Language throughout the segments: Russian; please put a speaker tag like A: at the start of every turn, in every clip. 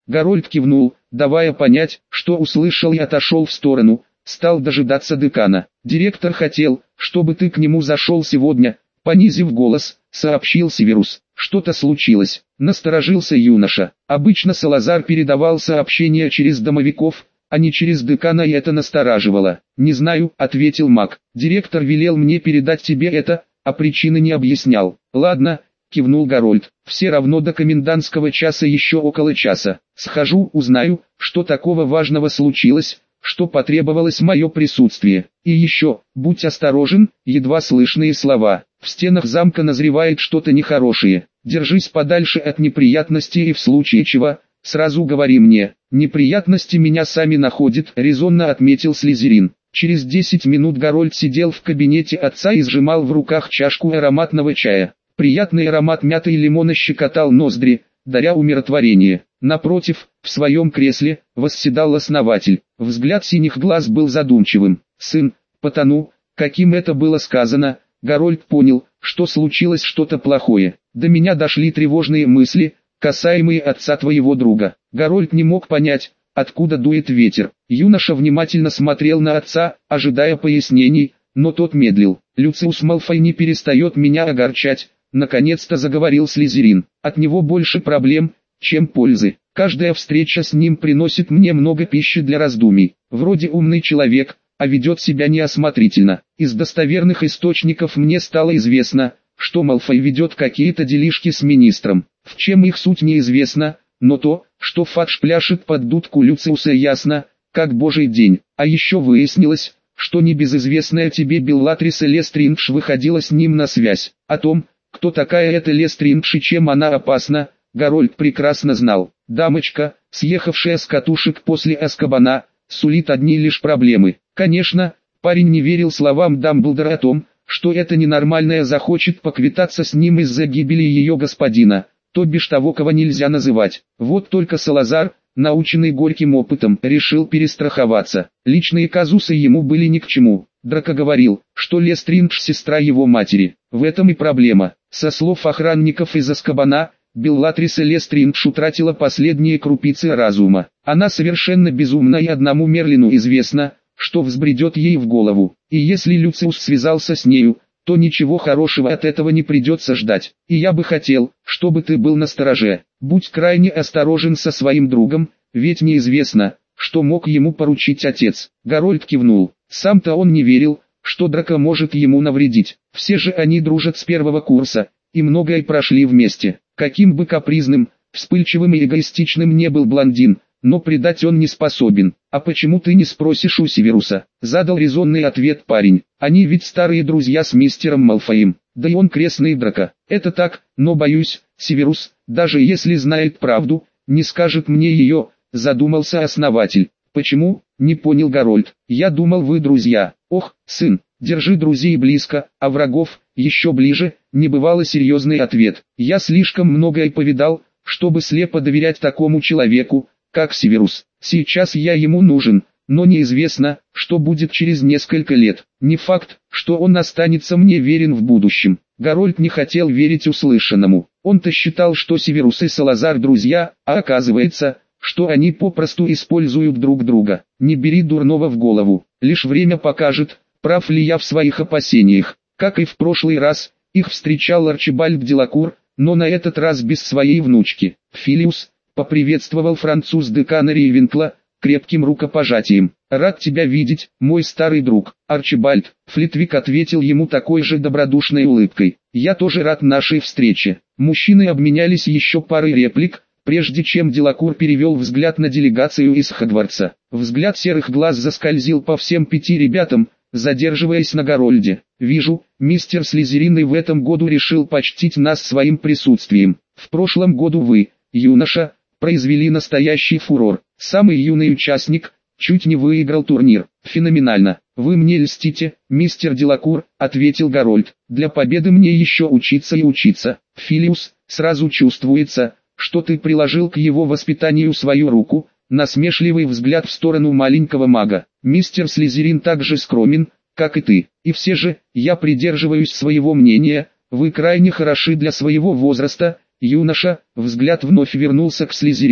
A: Гарольд кивнул, давая понять, что услышал, и отошел в сторону, стал дожидаться декана. «Директор хотел, чтобы ты к нему зашел сегодня», — понизив голос, сообщил Северус. «Что-то случилось», — насторожился юноша. Обычно Салазар передавал сообщения через домовиков, а не через декана, и это настораживало. «Не знаю», — ответил маг. «Директор велел мне передать тебе это, а причины не объяснял». «Ладно», — кивнул Гарольд. «Все равно до комендантского часа еще около часа. Схожу, узнаю, что такого важного случилось, что потребовалось мое присутствие. И еще, будь осторожен», — едва слышные слова. «В стенах замка назревает что-то нехорошее. Держись подальше от неприятностей и в случае чего, сразу говори мне». «Неприятности меня сами находят», — резонно отметил Слизерин. Через 10 минут Гарольд сидел в кабинете отца и сжимал в руках чашку ароматного чая. Приятный аромат мяты и лимона щекотал ноздри, даря умиротворение. Напротив, в своем кресле, восседал основатель. Взгляд синих глаз был задумчивым. «Сын, потому, каким это было сказано, Гарольд понял, что случилось что-то плохое. До меня дошли тревожные мысли, касаемые отца твоего друга». Гарольд не мог понять, откуда дует ветер. Юноша внимательно смотрел на отца, ожидая пояснений, но тот медлил. «Люциус Малфой не перестает меня огорчать», — наконец-то заговорил Слизерин. «От него больше проблем, чем пользы. Каждая встреча с ним приносит мне много пищи для раздумий. Вроде умный человек, а ведет себя неосмотрительно. Из достоверных источников мне стало известно, что Малфой ведет какие-то делишки с министром. В чем их суть неизвестно, но то, что Фадж пляшет под дудку Люциуса, ясно, как божий день. А еще выяснилось, что небезызвестная тебе Беллатриса Лестрингш выходила с ним на связь. О том, кто такая эта Лестрингш и чем она опасна, Гарольд прекрасно знал. Дамочка, съехавшая с катушек после Азкабана, сулит одни лишь проблемы. Конечно, парень не верил словам Дамблдора о том, что эта ненормальная захочет поквитаться с ним из-за гибели ее господина, то бишь того, кого нельзя называть. Вот только Салазар, наученный горьким опытом, решил перестраховаться. Личные казусы ему были ни к чему. Драко говорил, что Лестрингш сестра его матери. В этом и проблема. Со слов охранников из Азкабана, Беллатриса Лестрингш утратила последние крупицы разума. Она совершенно безумна, и одному Мерлину известно, что взбредет ей в голову. И если Люциус связался с нею, то ничего хорошего от этого не придется ждать. И я бы хотел, чтобы ты был настороже. Будь крайне осторожен со своим другом, ведь неизвестно, что мог ему поручить отец. Гарольд кивнул. Сам-то он не верил, что Драко может ему навредить. Все же они дружат с первого курса, и многое прошли вместе. Каким бы капризным, вспыльчивым и эгоистичным не был блондин, но предать он не способен. «А почему ты не спросишь у Северуса?» — задал резонный ответ парень. «Они ведь старые друзья с мистером Малфоем, да и он крестный Драко». «Это так, но боюсь, Северус, даже если знает правду, не скажет мне ее», — задумался основатель. «Почему?» — не понял Гарольд. «Я думал, вы друзья». «Ох, сын, держи друзей близко, а врагов еще ближе», — небывало серьезный ответ. «Я слишком многое повидал, чтобы слепо доверять такому человеку, как Северус. Сейчас я ему нужен, но неизвестно, что будет через несколько лет. Не факт, что он останется мне верен в будущем». Гарольд не хотел верить услышанному. Он-то считал, что Северус и Салазар друзья, а оказывается, что они попросту используют друг друга. «Не бери дурного в голову, лишь время покажет, прав ли я в своих опасениях». Как и в прошлый раз, их встречал Арчибальд Делакур, но на этот раз без своей внучки. «Филиус», — поприветствовал француз декана Рейвенкла, крепким рукопожатием. «Рад тебя видеть, мой старый друг». «Арчибальд», — Флитвик ответил ему такой же добродушной улыбкой. «Я тоже рад нашей встрече». Мужчины обменялись еще парой реплик, прежде чем Делакур перевел взгляд на делегацию из Хогвартса. Взгляд серых глаз заскользил по всем 5 ребятам, задерживаясь на Гарольде. «Вижу, мистер Слизерин и в этом году решил почтить нас своим присутствием. В прошлом году вы, юноша, произвели настоящий фурор. Самый юный участник чуть не выиграл турнир. Феноменально. Вы мне льстите, мистер Делакур», — ответил Гарольд. «Для победы мне еще учиться и учиться. Филиус, сразу чувствуется, что ты приложил к его воспитанию свою руку». Насмешливый взгляд в сторону маленького мага. «Мистер Слизерин так же скромен, как и ты. И все же, я придерживаюсь своего мнения, вы крайне хороши для своего возраста». Юноша, взгляд вновь вернулся к Слизерину.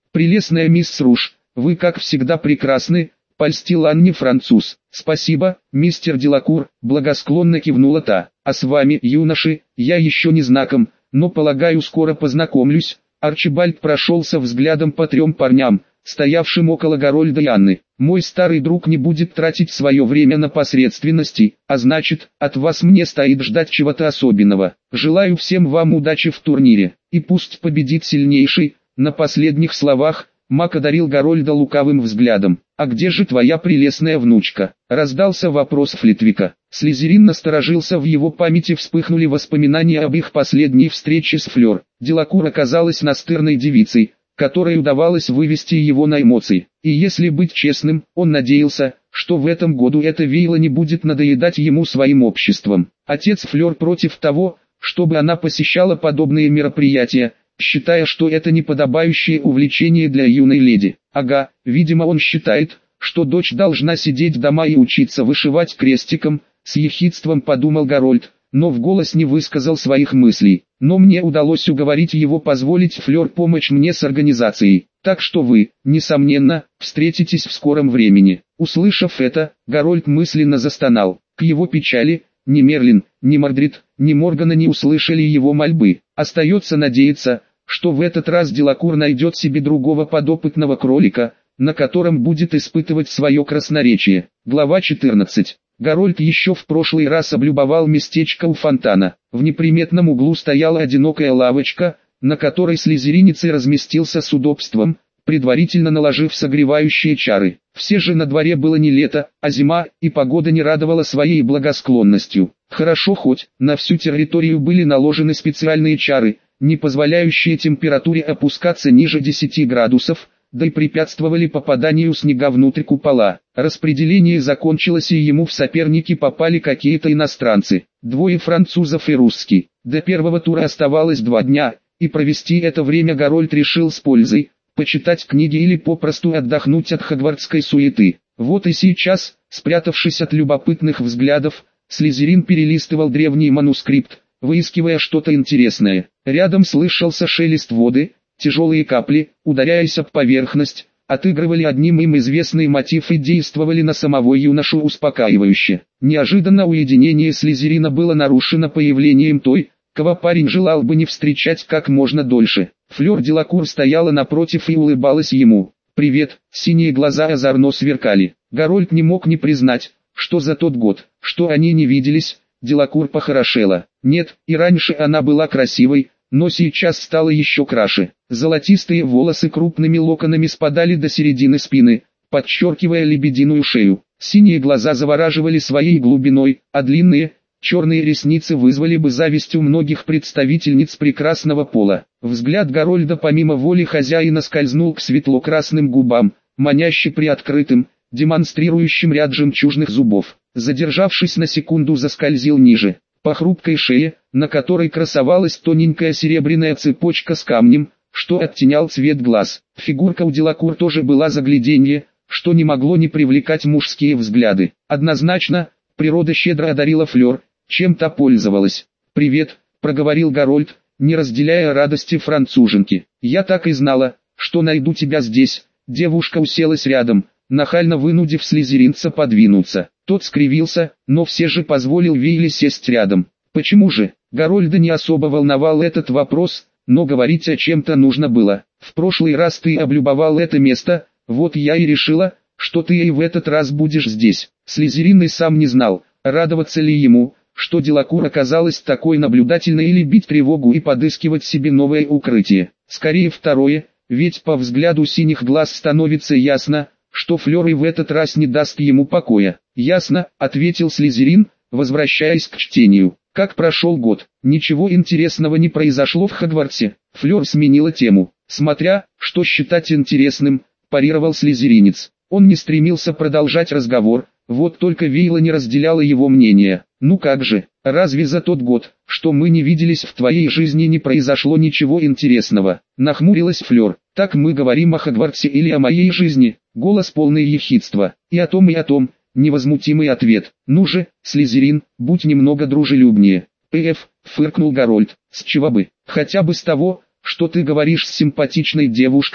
A: «Прелестная мисс Руш, вы как всегда прекрасны», — польстил Анне француз. «Спасибо, мистер Делакур», — благосклонно кивнула та. «А с вами, юноши, я еще не знаком, но полагаю скоро познакомлюсь». Арчибальд прошелся взглядом по трем парням, стоявшим около Гарольда и Анны. «Мой старый друг не будет тратить свое время на посредственности, а значит, от вас мне стоит ждать чего-то особенного. Желаю всем вам удачи в турнире, и пусть победит сильнейший». На последних словах Мак одарил Гарольда лукавым взглядом. «А где же твоя прелестная внучка?» — раздался вопрос Флитвика. Слизерин насторожился, в его памяти вспыхнули воспоминания об их последней встрече с Флёр. Делакур оказалась настырной девицей, которой удавалось вывести его на эмоции. И если быть честным, он надеялся, что в этом году эта Вейла не будет надоедать ему своим обществом. Отец Флёр против того, чтобы она посещала подобные мероприятия, считая, что это неподобающее увлечение для юной леди. Ага, видимо он считает, что дочь должна сидеть дома и учиться вышивать крестиком, с ехидством подумал Гарольд, но в голос не высказал своих мыслей. Но мне удалось уговорить его позволить Флёр помочь мне с организацией, так что вы, несомненно, встретитесь в скором времени. Услышав это, Гарольд мысленно застонал. К его печали, ни Мерлин, ни Мордрид, ни Моргана не услышали его мольбы. Остается надеяться, что в этот раз Делакур найдет себе другого подопытного кролика, на котором будет испытывать свое красноречие. Глава 14. Гарольд еще в прошлый раз облюбовал местечко у фонтана. В неприметном углу стояла одинокая лавочка, на которой слизеринец и разместился с удобством, предварительно наложив согревающие чары. Все же на дворе было не лето, а зима, и погода не радовала своей благосклонностью. Хорошо хоть на всю территорию были наложены специальные чары, не позволяющие температуре опускаться ниже 10 градусов, да и препятствовали попаданию снега внутрь купола. Распределение закончилось, и ему в соперники попали какие-то иностранцы, двое французов и русский. До первого тура оставалось 2 дня, и провести это время Гарольд решил с пользой, почитать книги или попросту отдохнуть от хогвартской суеты. Вот и сейчас, спрятавшись от любопытных взглядов, Слизерин перелистывал древний манускрипт, выискивая что-то интересное. Рядом слышался шелест воды, тяжелые капли, ударяясь об поверхность, отыгрывали одним им известный мотив и действовали на самого юношу успокаивающе. Неожиданно уединение Слизерина было нарушено появлением той, кого парень желал бы не встречать как можно дольше. Флёр Делакур стояла напротив и улыбалась ему. «Привет», синие глаза озорно сверкали. Гарольд не мог не признать, что за тот год, что они не виделись, Делакур похорошела. Нет, и раньше она была красивой, но сейчас стала еще краше. Золотистые волосы крупными локонами спадали до середины спины, подчеркивая лебединую шею. Синие глаза завораживали своей глубиной, а длинные, черные ресницы вызвали бы зависть у многих представительниц прекрасного пола. Взгляд Гарольда помимо воли хозяина скользнул к светло-красным губам, маняще приоткрытым, демонстрирующим ряд жемчужных зубов. Задержавшись на секунду, заскользил ниже, по хрупкой шее, на которой красовалась тоненькая серебряная цепочка с камнем, что оттенял цвет глаз. Фигурка у Делакур тоже была загляденье, что не могло не привлекать мужские взгляды. Однозначно, природа щедро одарила Флёр, чем та пользовалась. «Привет», — проговорил Гарольд, не разделяя радости француженки. «Я так и знала, что найду тебя здесь». Девушка уселась рядом, нахально вынудив слизеринца подвинуться. Тот скривился, но все же позволил Вейле сесть рядом. Почему же? Гарольда не особо волновал этот вопрос, но говорить о чем-то нужно было. «В прошлый раз ты облюбовал это место, вот я и решила, что ты и в этот раз будешь здесь». Слизерин и сам не знал, радоваться ли ему, что Делакур оказалась такой наблюдательной, или бить тревогу и подыскивать себе новое укрытие. Скорее второе, ведь по взгляду синих глаз становится ясно, что Флёр и в этот раз не даст ему покоя. «Ясно», — ответил Слизерин, возвращаясь к чтению. «Как прошел год? Ничего интересного не произошло в Хогвартсе?» Флёр сменила тему. «Смотря, что считать интересным», — парировал слизеринец. Он не стремился продолжать разговор, вот только Вейла не разделяла его мнение. «Ну как же, разве за тот год, что мы не виделись, в твоей жизни не произошло ничего интересного?» Нахмурилась Флёр. «Так мы говорим о Хогвартсе или о моей жизни?» Голос полный ехидства. «И о том, и о том», невозмутимый ответ. «Ну же, Слизерин, будь немного дружелюбнее». Фыркнул Гарольд. «С чего бы? Хотя бы с того, что ты говоришь с симпатичной девушкой,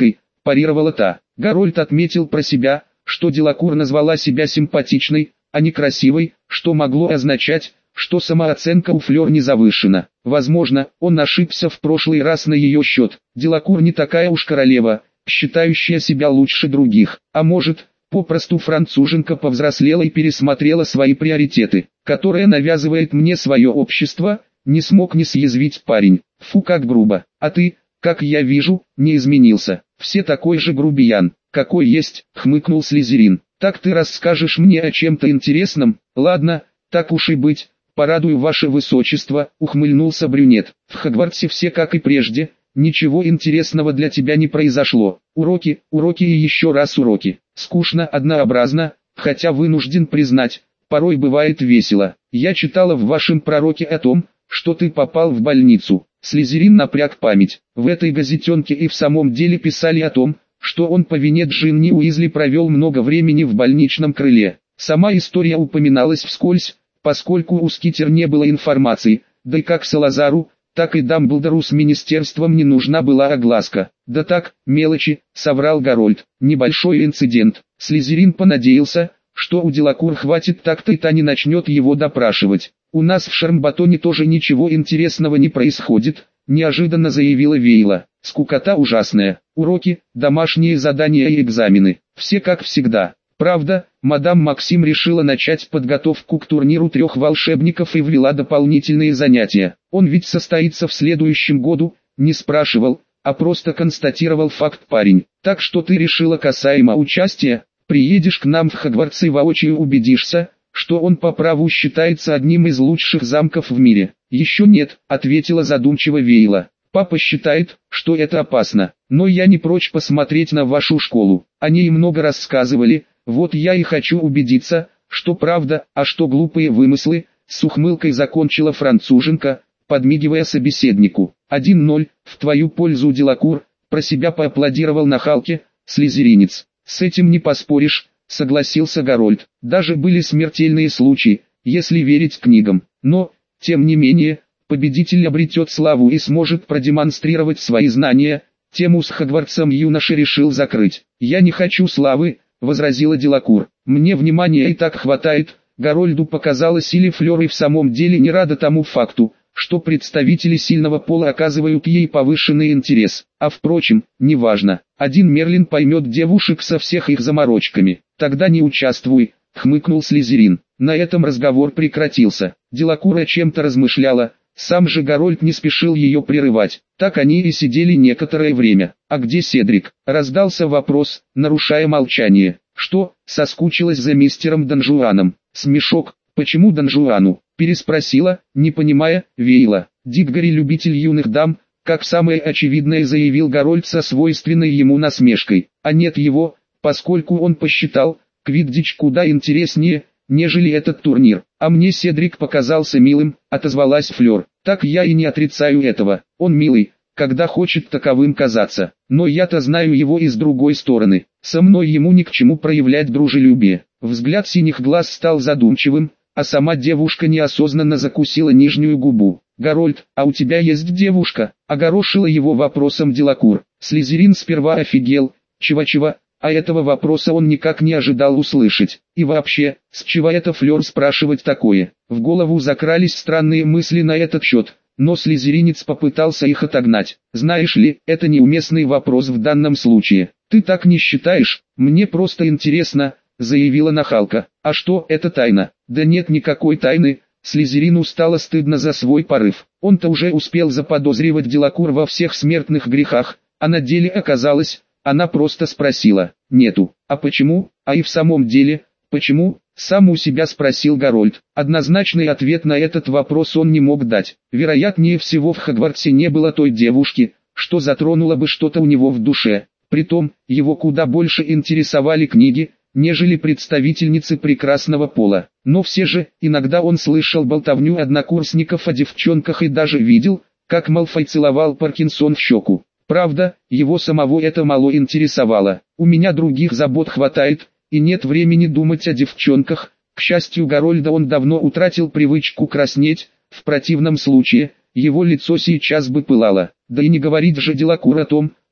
A: парировала та. Гарольд отметил про себя, что Делакур назвала себя симпатичной, а не красивой, что могло означать, что самооценка у Флёр не завышена. Возможно, он ошибся в прошлый раз на ее счет. Делакур не такая уж королева, считающая себя лучше других. А может, попросту француженка повзрослела и пересмотрела свои приоритеты, которые навязывает мне свое общество, не смог не съязвить парень. Фу, как грубо. А ты, как я вижу, не изменился. Все такой же грубиян, какой есть, хмыкнул Слизерин. Так ты расскажешь мне о чем-то интересном? Ладно, так уж и быть, порадую ваше высочество, ухмыльнулся брюнет. В Хогвартсе все как и прежде, ничего интересного для тебя не произошло. Уроки, уроки и еще раз уроки. Скучно, однообразно, хотя вынужден признать, порой бывает весело. Я читала в вашем пророке о том, что ты попал в больницу. Слизерин напряг память. В этой газетенке и в самом деле писали о том, что он по вине Джинни Уизли провел много времени в больничном крыле. Сама история упоминалась вскользь, поскольку у Скитер не было информации, да и как Салазару, так и Дамблдору с министерством не нужна была огласка. Да так, мелочи, соврал Гарольд. Небольшой инцидент. Слизерин понадеялся, что у Делакур хватит так-то и та не начнет его допрашивать. «У нас в Шармбатоне тоже ничего интересного не происходит», – неожиданно заявила Вейла. «Скукота ужасная. Уроки, домашние задания и экзамены. Все как всегда. Правда, мадам Максим решила начать подготовку к турниру 3 волшебников и ввела дополнительные занятия. Он ведь состоится в следующем году», – не спрашивал, а просто констатировал факт парень. «Так что ты решила касаемо участия? Приедешь к нам в Хогвартс и воочию убедишься, что он по праву считается одним из лучших замков в мире». «Еще нет», — ответила задумчиво Вейла. «Папа считает, что это опасно, но я не прочь посмотреть на вашу школу. Они и много рассказывали, вот я и хочу убедиться, что правда, а что глупые вымыслы», — с ухмылкой закончила француженка, подмигивая собеседнику. 1-0, в твою пользу, Делакур, про себя поаплодировал на Халке, слизеринец. «С этим не поспоришь», — согласился Гарольд. «Даже были смертельные случаи, если верить книгам. Но, тем не менее, победитель обретет славу и сможет продемонстрировать свои знания». Тему с Хогвартсом юноша решил закрыть. «Я не хочу славы», — возразила Делакур. «Мне внимания и так хватает». Гарольду показалось, или Флёр и в самом деле не рада тому факту, что представители сильного пола оказывают ей повышенный интерес. А впрочем, неважно. Один Мерлин поймет девушек со всех их заморочками. «Тогда не участвуй», — хмыкнул Слизерин. На этом разговор прекратился. Делакур о чем-то размышляла, сам же Гарольд не спешил ее прерывать. Так они и сидели некоторое время. «А где Седрик?» — раздался вопрос, нарушая молчание. «Что, соскучилась за мистером Донжуаном?» Смешок. «Почему Донжуану?» — переспросила, не понимая, Вейла. «Диггори любитель юных дам», как самое очевидное заявил Гарольд со свойственной ему насмешкой. «А нет его, поскольку он посчитал, квиддич куда интереснее, нежели этот турнир. А мне Седрик показался милым», — отозвалась Флёр. «Так я и не отрицаю этого. Он милый, когда хочет таковым казаться. Но я-то знаю его и с другой стороны. Со мной ему ни к чему проявлять дружелюбие». Взгляд синих глаз стал задумчивым, а сама девушка неосознанно закусила нижнюю губу. «Гарольд, а у тебя есть девушка?» — огорошила его вопросом Делакур. Слизерин сперва офигел, чего-чего, а этого вопроса он никак не ожидал услышать. И вообще, с чего это Флёр спрашивать такое? В голову закрались странные мысли на этот счет, но слизеринец попытался их отогнать. «Знаешь ли, это неуместный вопрос в данном случае. Ты так не считаешь? Мне просто интересно», — заявила нахалка. «А что, это тайна?» «Да нет никакой тайны». Слизерину стало стыдно за свой порыв. Он-то уже успел заподозривать Делакур во всех смертных грехах, а на деле оказалось, она просто спросила. «Нету». «А почему?» «А и в самом деле, почему?» Сам у себя спросил Гарольд. Однозначный ответ на этот вопрос он не мог дать. Вероятнее всего в Хогвартсе не было той девушки, что затронуло бы что-то у него в душе. Притом, его куда больше интересовали книги, нежели представительницы прекрасного пола. Но все же, иногда он слышал болтовню однокурсников о девчонках и даже видел, как Малфой целовал Паркинсон в щеку. Правда, его самого это мало интересовало. «У меня других забот хватает, и нет времени думать о девчонках». К счастью Гарольда, он давно утратил привычку краснеть, в противном случае, его лицо сейчас бы пылало. Да и не говорить же Делакур о том,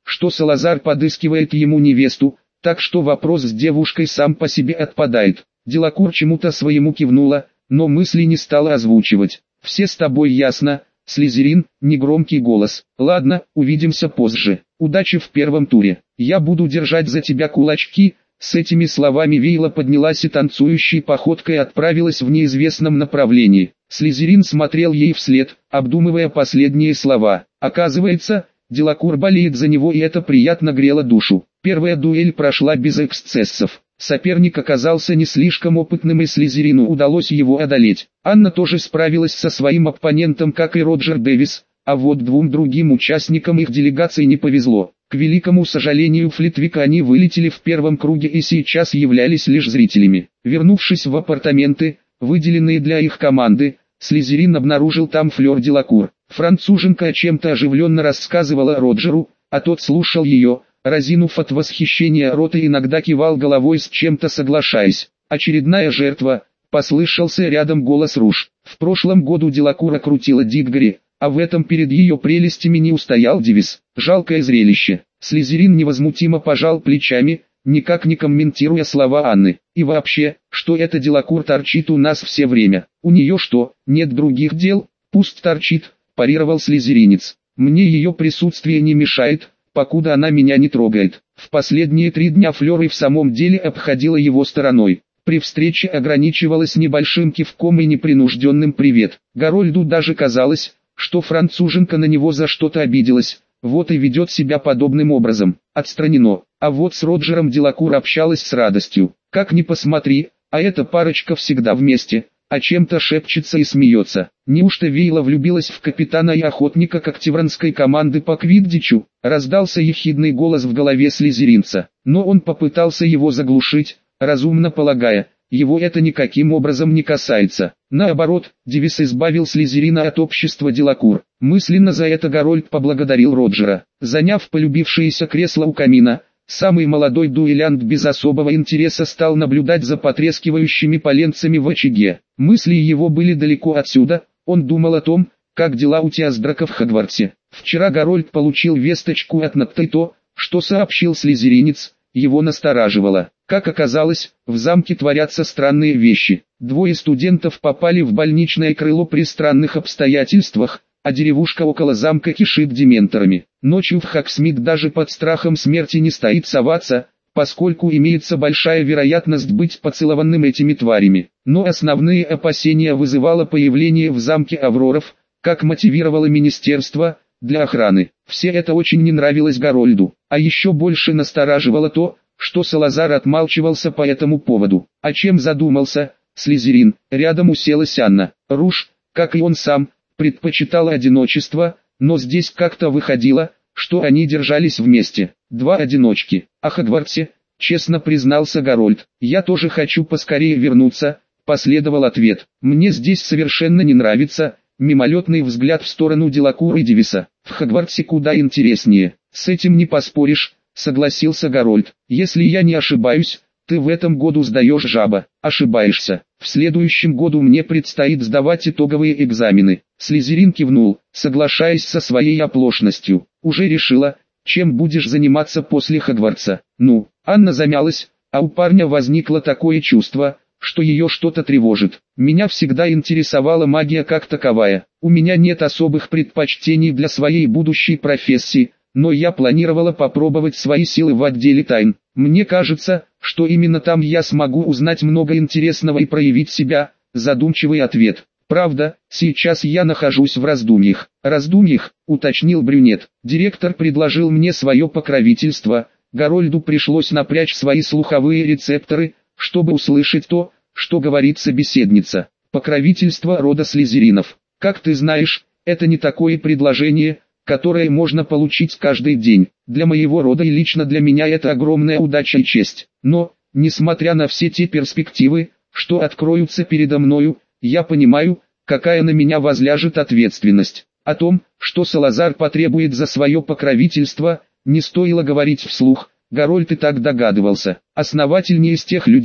A: что Салазар подыскивает ему невесту, так что вопрос с девушкой сам по себе отпадает. Делакур чему-то своему кивнула, но мысли не стала озвучивать. «Все с тобой ясно, Слизерин», негромкий голос. «Ладно, увидимся позже. Удачи в первом туре. Я буду держать за тебя кулачки». С этими словами Вейла поднялась и танцующей походкой отправилась в неизвестном направлении. Слизерин смотрел ей вслед, обдумывая последние слова. Оказывается, Делакур болеет за него, и это приятно грело душу. Первая дуэль прошла без эксцессов. Соперник оказался не слишком опытным, и Слизерину удалось его одолеть. Анна тоже справилась со своим оппонентом, как и Роджер Дэвис, а вот двум другим участникам их делегации не повезло. К великому сожалению Флитвика они вылетели в первом круге и сейчас являлись лишь зрителями. Вернувшись в апартаменты, выделенные для их команды, Слизерин обнаружил там Флёр Делакур. Француженка о чем-то оживленно рассказывала Роджеру, а тот слушал ее, разинув от восхищения рот, и иногда кивал головой, с чем-то соглашаясь. «Очередная жертва», — послышался рядом голос Руж. В прошлом году Делакура крутила Диггори, а в этом перед ее прелестями не устоял Дивис. Жалкое зрелище. Слизерин невозмутимо пожал плечами, никак не комментируя слова Анны. «И вообще, что это Делакур торчит у нас все время? У нее что, нет других дел? Пусть торчит», — парировал слизеринец. «Мне ее присутствие не мешает, покуда она меня не трогает». В последние 3 дня Флёр и в самом деле обходила его стороной. При встрече ограничивалась небольшим кивком и непринужденным «привет». Гарольду даже казалось, что француженка на него за что-то обиделась, вот и ведет себя подобным образом. Отстранено. А вот с Роджером Делакур общалась с радостью. Как ни посмотри, а эта парочка всегда вместе, о чем-то шепчется и смеется. Неужто Вейла влюбилась в капитана и охотника когтевранской команды по квиддичу? Раздался ехидный голос в голове слизеринца, но он попытался его заглушить, разумно полагая, его это никаким образом не касается. Наоборот, Дивис избавил Слизерина от общества Делакур. Мысленно за это Гарольд поблагодарил Роджера. Заняв полюбившееся кресло у камина, самый молодой дуэлянт без особого интереса стал наблюдать за потрескивающими поленцами в очаге. Мысли его были далеко отсюда, он думал о том, как дела у Теоздрака в Хогвартсе. Вчера Гарольд получил весточку от Натта, и то, что сообщил слизеринец, его настораживало. Как оказалось, в замке творятся странные вещи. 2 студентов попали в больничное крыло при странных обстоятельствах, а деревушка около замка кишит дементорами. Ночью в Хоксмит даже под страхом смерти не стоит соваться, поскольку имеется большая вероятность быть поцелованным этими тварями. Но основные опасения вызывало появление в замке Авроров, как мотивировало министерство, для охраны. Все это очень не нравилось Гарольду, а еще больше настораживало то, что Салазар отмалчивался по этому поводу. О чем задумался Слизерин? Рядом уселась Анна. Руж, как и он сам, предпочитала одиночество, но здесь как-то выходило, что они держались вместе. 2 одиночки. О Хогвартсе, честно признался Гарольд. «Я тоже хочу поскорее вернуться», — последовал ответ. «Мне здесь совершенно не нравится». Мимолетный взгляд в сторону Делакура и Дивиса. «В Хогвартсе куда интереснее». «С этим не поспоришь», — согласился Гарольд. «Если я не ошибаюсь, ты в этом году сдаешь жаба». «Ошибаешься. В следующем году мне предстоит сдавать итоговые экзамены». Слизерин кивнул, соглашаясь со своей оплошностью. «Уже решила, чем будешь заниматься после Хогвартса?» «Ну». Анна замялась, а у парня возникло такое чувство, что ее что-то тревожит. «Меня всегда интересовала магия как таковая. У меня нет особых предпочтений для своей будущей профессии, но я планировала попробовать свои силы в отделе тайн. Мне кажется, что именно там я смогу узнать много интересного и проявить себя». Задумчивый ответ. «Правда, сейчас я нахожусь в раздумьях». «Раздумьях», уточнил брюнет. «Директор предложил мне свое покровительство». Гарольду пришлось напрячь свои слуховые рецепторы, чтобы услышать то, что говорит собеседница. «Покровительство рода Слизеринов. Как ты знаешь, это не такое предложение, которое можно получить каждый день. Для моего рода и лично для меня это огромная удача и честь. Но, несмотря на все те перспективы, что откроются передо мною, я понимаю, какая на меня возляжет ответственность. О том, что Салазар потребует за свое покровительство, не стоило говорить вслух. Гарольд и так догадывался. Основатель не из тех людей,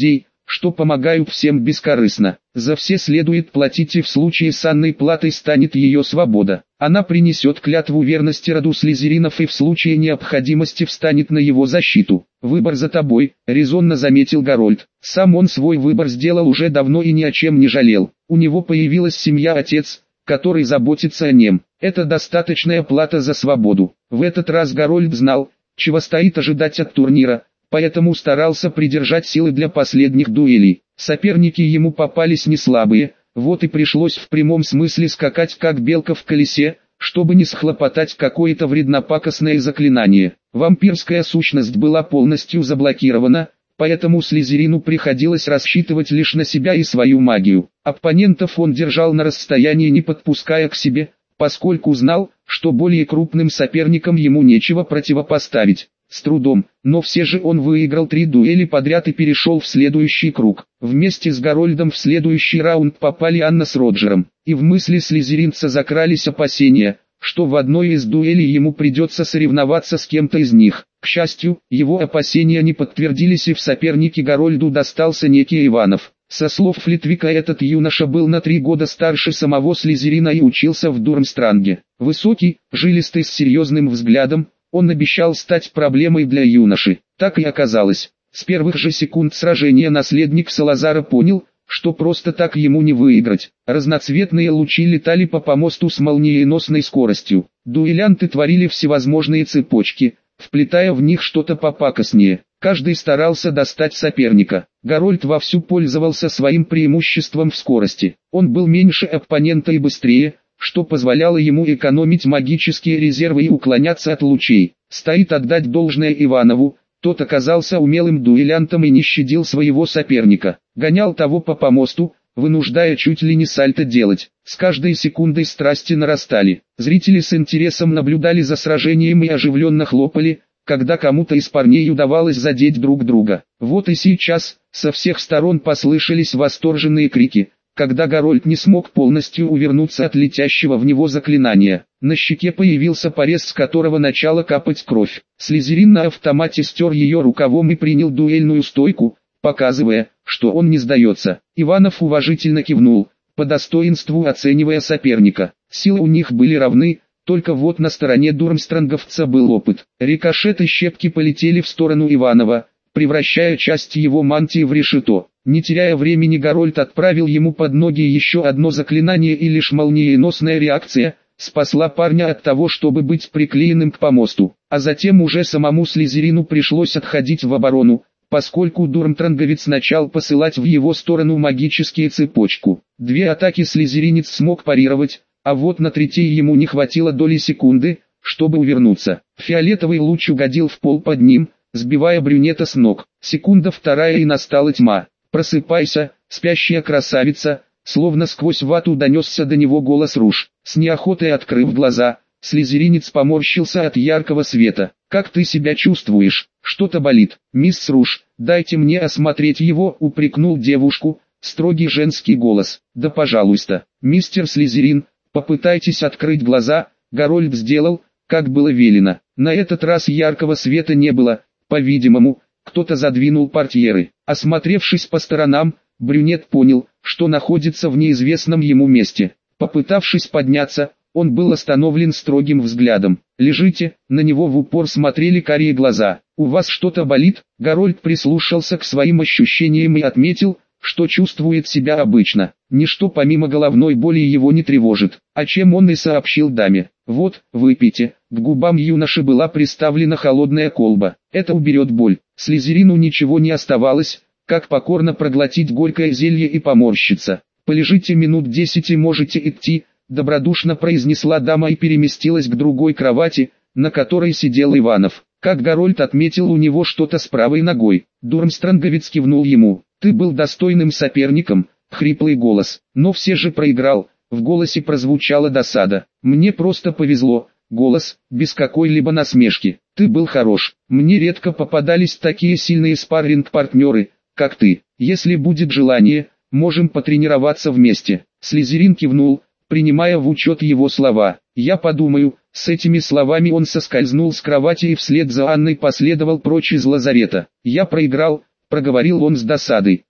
A: что помогаю всем бескорыстно. За все следует платить, и в случае с Анной платой станет ее свобода. Она принесет клятву верности роду Слизеринов и в случае необходимости встанет на его защиту. Выбор за тобой, резонно заметил Гарольд. Сам он свой выбор сделал уже давно и ни о чем не жалел. У него появилась семья, отец, который заботится о нем. Это достаточная плата за свободу. В этот раз Гарольд знал, чего стоит ожидать от турнира, поэтому старался придержать силы для последних дуэлей. Соперники ему попались не слабые, вот и пришлось в прямом смысле скакать как белка в колесе, чтобы не схлопотать какое-то вреднопакостное заклинание. Вампирская сущность была полностью заблокирована, поэтому Слизерину приходилось рассчитывать лишь на себя и свою магию. Оппонентов он держал на расстоянии, не подпуская к себе, поскольку знал, что более крупным соперникам ему нечего противопоставить. С трудом, но все же он выиграл 3 дуэли подряд и перешел в следующий круг. Вместе с Гарольдом в следующий раунд попали Анна с Роджером, и в мысли слизеринца закрались опасения, что в одной из дуэлей ему придется соревноваться с кем-то из них. К счастью, его опасения не подтвердились, и в сопернике Гарольду достался некий Иванов. Со слов Флитвика, этот юноша был на 3 года старше самого Слизерина и учился в Дурмстранге. Высокий, жилистый, с серьезным взглядом, он обещал стать проблемой для юноши. Так и оказалось. С первых же секунд сражения наследник Салазара понял, что просто так ему не выиграть. Разноцветные лучи летали по помосту с молниеносной скоростью. Дуэлянты творили всевозможные цепочки, вплетая в них что-то попакостнее. Каждый старался достать соперника. Гарольд вовсю пользовался своим преимуществом в скорости. Он был меньше оппонента и быстрее, что позволяло ему экономить магические резервы и уклоняться от лучей. Стоит отдать должное Иванову, тот оказался умелым дуэлянтом и не щадил своего соперника. Гонял того по помосту, вынуждая чуть ли не сальто делать. С каждой секундой страсти нарастали. Зрители с интересом наблюдали за сражением и оживленно хлопали, когда кому-то из парней удавалось задеть друг друга. Вот и сейчас, со всех сторон послышались восторженные крики, когда Гарольд не смог полностью увернуться от летящего в него заклинания. На щеке появился порез, с которого начала капать кровь. Слизерин на автомате стер ее рукавом и принял дуэльную стойку, показывая, что он не сдается. Иванов уважительно кивнул, по достоинству оценивая соперника. Силы у них были равны, только вот на стороне дурмстранговца был опыт. Рикошеты щепки полетели в сторону Иванова, превращая часть его мантии в решето. Не теряя времени, Гарольд отправил ему под ноги еще одно заклинание, и лишь молниеносная реакция спасла парня от того, чтобы быть приклеенным к помосту. А затем уже самому Слизерину пришлось отходить в оборону, поскольку дурмтранговец начал посылать в его сторону магические цепочку. 2 атаки слизеринец смог парировать, а вот на 3-й ему не хватило доли секунды, чтобы увернуться. Фиолетовый луч угодил в пол под ним, сбивая брюнета с ног. Секунда вторая, и настала тьма. «Просыпайся, спящая красавица!» Словно сквозь вату донесся до него голос Руж. С неохотой открыв глаза, слизеринец поморщился от яркого света. «Как ты себя чувствуешь? Что-то болит?» «Мисс Руж, дайте мне осмотреть его», — упрекнул девушку, строгий женский голос. «Да пожалуйста, мистер Слизерин, попытайтесь открыть глаза». Гарольд сделал, как было велено. На этот раз яркого света не было, по-видимому, кто-то задвинул портьеры. Осмотревшись по сторонам, брюнет понял, что находится в неизвестном ему месте. Попытавшись подняться, он был остановлен строгим взглядом. «Лежите», на него в упор смотрели карие глаза. «У вас что-то болит?» Гарольд прислушался к своим ощущениям и отметил, что чувствует себя обычно. Ничто помимо головной боли его не тревожит, о чем он и сообщил даме. «Вот, выпейте». К губам юноши была приставлена холодная колба. «Это уберет боль». Слизерину ничего не оставалось, как покорно проглотить горькое зелье и поморщиться. «Полежите минут 10 и можете идти», — добродушно произнесла дама и переместилась к другой кровати, на которой сидел Иванов. Как Гарольд отметил, у него что-то с правой ногой. Дурмстранговец кивнул ему. «Ты был достойным соперником», — хриплый голос, «но все же проиграл». В голосе прозвучала досада. «Мне просто повезло». Голос, без какой-либо насмешки. «Ты был хорош. Мне редко попадались такие сильные спарринг-партнеры, как ты. Если будет желание, можем потренироваться вместе». Слизерин кивнул, принимая в учет его слова. «Я подумаю». С этими словами он соскользнул с кровати и вслед за Анной последовал прочь из лазарета. «Я проиграл», — проговорил он с досадой.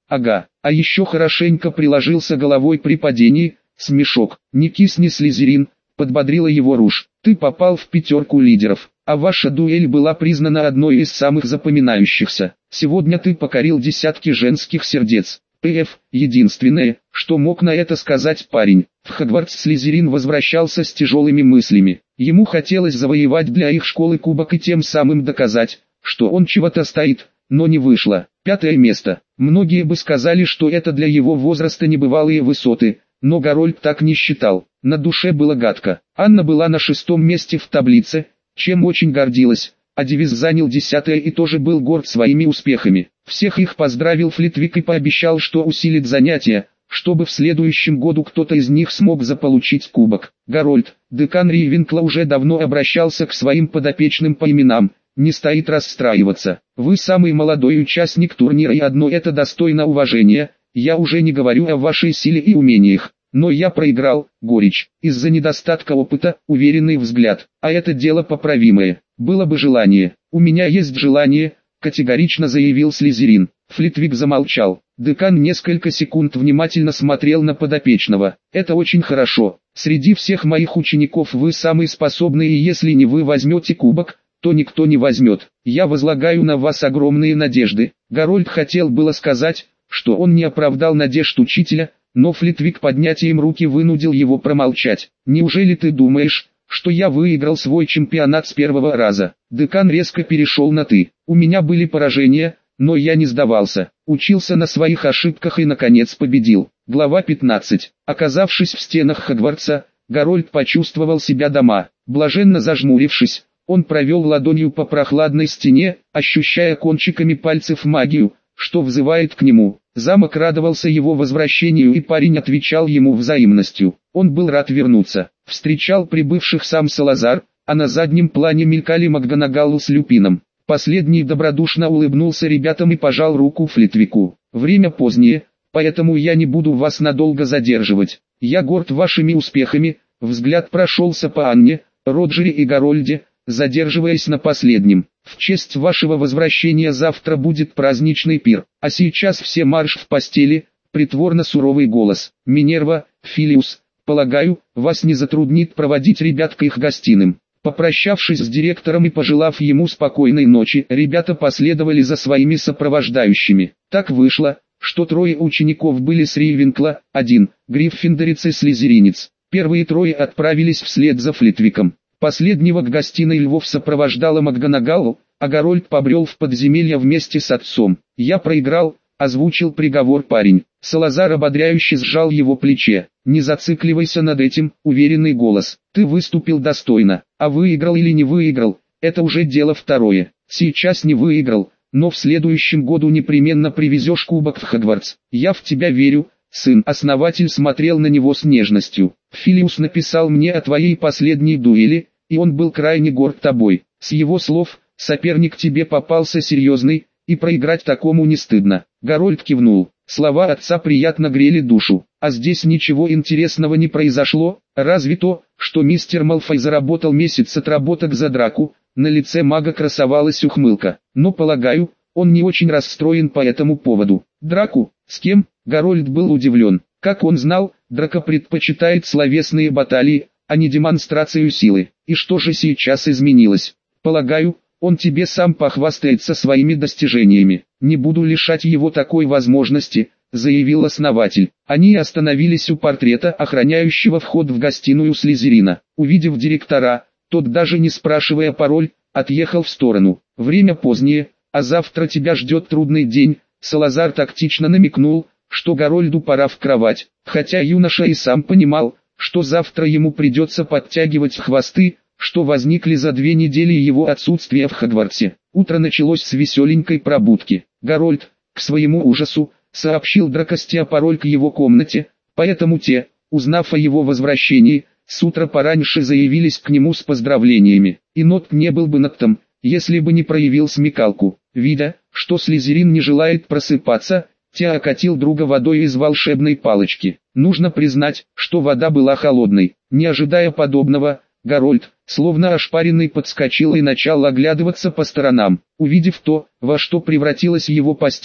A: Ага, а еще хорошенько приложился головой при падении, смешок. Не кисни, Слизерин, подбодрила его Руж. Ты попал в пятерку лидеров, а ваша дуэль была признана одной из самых запоминающихся. Сегодня ты покорил десятки женских сердец. П.Ф. Единственное, что мог на это сказать парень. В Хогвартс Слизерин возвращался с тяжелыми мыслями. Ему хотелось завоевать для их школы кубок и тем самым доказать, что он чего-то стоит, но не вышло. 5-е место. Многие бы сказали, что это для его возраста небывалые высоты, но Гарольд так не считал. На душе было гадко. Анна была на 6-м месте в таблице, чем очень гордилась, а Девиз занял 10-е и тоже был горд своими успехами. Всех их поздравил Флитвик и пообещал, что усилит занятия, чтобы в следующем году кто-то из них смог заполучить кубок. Гарольд, декан Рейвенкла, уже давно обращался к своим подопечным по именам. Не стоит расстраиваться. Вы самый молодой участник турнира, и одно это достойно уважения. Я уже не говорю о вашей силе и умениях. Но я проиграл, горечь, из-за недостатка опыта, уверенный взгляд. А это дело поправимое. Было бы желание. У меня есть желание, категорично заявил Слизерин. Флитвик замолчал. Декан несколько секунд внимательно смотрел на подопечного. Это очень хорошо. Среди всех моих учеников вы самый способный, и если не вы возьмете кубок, то никто не возьмет. Я возлагаю на вас огромные надежды. Гарольд хотел было сказать, что он не оправдал надежд учителя, но Флитвик поднятием руки вынудил его промолчать. Неужели ты думаешь, что я выиграл свой чемпионат с первого раза? Декан резко перешел на «ты». У меня были поражения, но я не сдавался. Учился на своих ошибках и наконец победил. Глава 15. Оказавшись в стенах Хогвартса, Гарольд почувствовал себя дома. Блаженно зажмурившись, он провел ладонью по прохладной стене, ощущая кончиками пальцев магию, что взывает к нему. Замок радовался его возвращению, и парень отвечал ему взаимностью. Он был рад вернуться. Встречал прибывших сам Салазар, а на заднем плане мелькали МакГонагалл с Люпином. Последний добродушно улыбнулся ребятам и пожал руку Флитвику. Время позднее, поэтому я не буду вас надолго задерживать. Я горд вашими успехами. Взгляд прошелся по Анне, Роджере и Гарольде, задерживаясь на последнем. В честь вашего возвращения завтра будет праздничный пир, а сейчас все марш в постели. Притворно суровый голос. Минерва, Филиус, полагаю, вас не затруднит проводить ребят к их гостиным. Попрощавшись с директором и пожелав ему спокойной ночи, ребята последовали за своими сопровождающими. Так вышло, что 3 учеников были с Рейвенкла, 1 – гриффиндорец и слизеринец. Первые 3 отправились вслед за Флитвиком. Последнего к гостиной львов сопровождала МакГонагалл, а Гарольд побрел в подземелье вместе с отцом. «Я проиграл», — озвучил приговор парень. Салазар ободряюще сжал его плече. «Не зацикливайся над этим», — уверенный голос. «Ты выступил достойно, а выиграл или не выиграл, это уже дело второе. Сейчас не выиграл, но в следующем году непременно привезешь кубок в Хогвартс. Я в тебя верю, сын». Основатель смотрел на него с нежностью. «Филиус написал мне о твоей последней дуэли, и он был крайне горд тобой. С его слов, соперник тебе попался серьезный, и проиграть такому не стыдно». Гарольд кивнул. Слова отца приятно грели душу. А здесь ничего интересного не произошло, разве то, что мистер Малфой заработал месяц отработок за драку. На лице мага красовалась ухмылка. Но полагаю, он не очень расстроен по этому поводу. Драку? С кем? Гарольд был удивлен. Как он знал, Драко предпочитает словесные баталии, а не демонстрацию силы. И что же сейчас изменилось? Полагаю, он тебе сам похвастается своими достижениями. Не буду лишать его такой возможности, заявил основатель. Они остановились у портрета, охраняющего вход в гостиную Слизерина. Увидев директора, тот, даже не спрашивая пароль, отъехал в сторону. Время позднее, а завтра тебя ждет трудный день. Салазар тактично намекнул, что Гарольду пора в кровать, хотя юноша и сам понимал, что завтра ему придется подтягивать хвосты, что возникли за 2 недели его отсутствия в Хогвартсе. Утро началось с веселенькой пробудки. Гарольд, к своему ужасу, сообщил Дракосте пароль к его комнате, поэтому те, узнав о его возвращении, с утра пораньше заявились к нему с поздравлениями. И Нот не был бы Ноттом, если бы не проявил смекалку. Видя, что Слизерин не желает просыпаться, те окатил друга водой из волшебной палочки. Нужно признать, что вода была холодной. Не ожидая подобного, Гарольд, словно ошпаренный, подскочил и начал оглядываться по сторонам. Увидев то, во что превратилась его постель,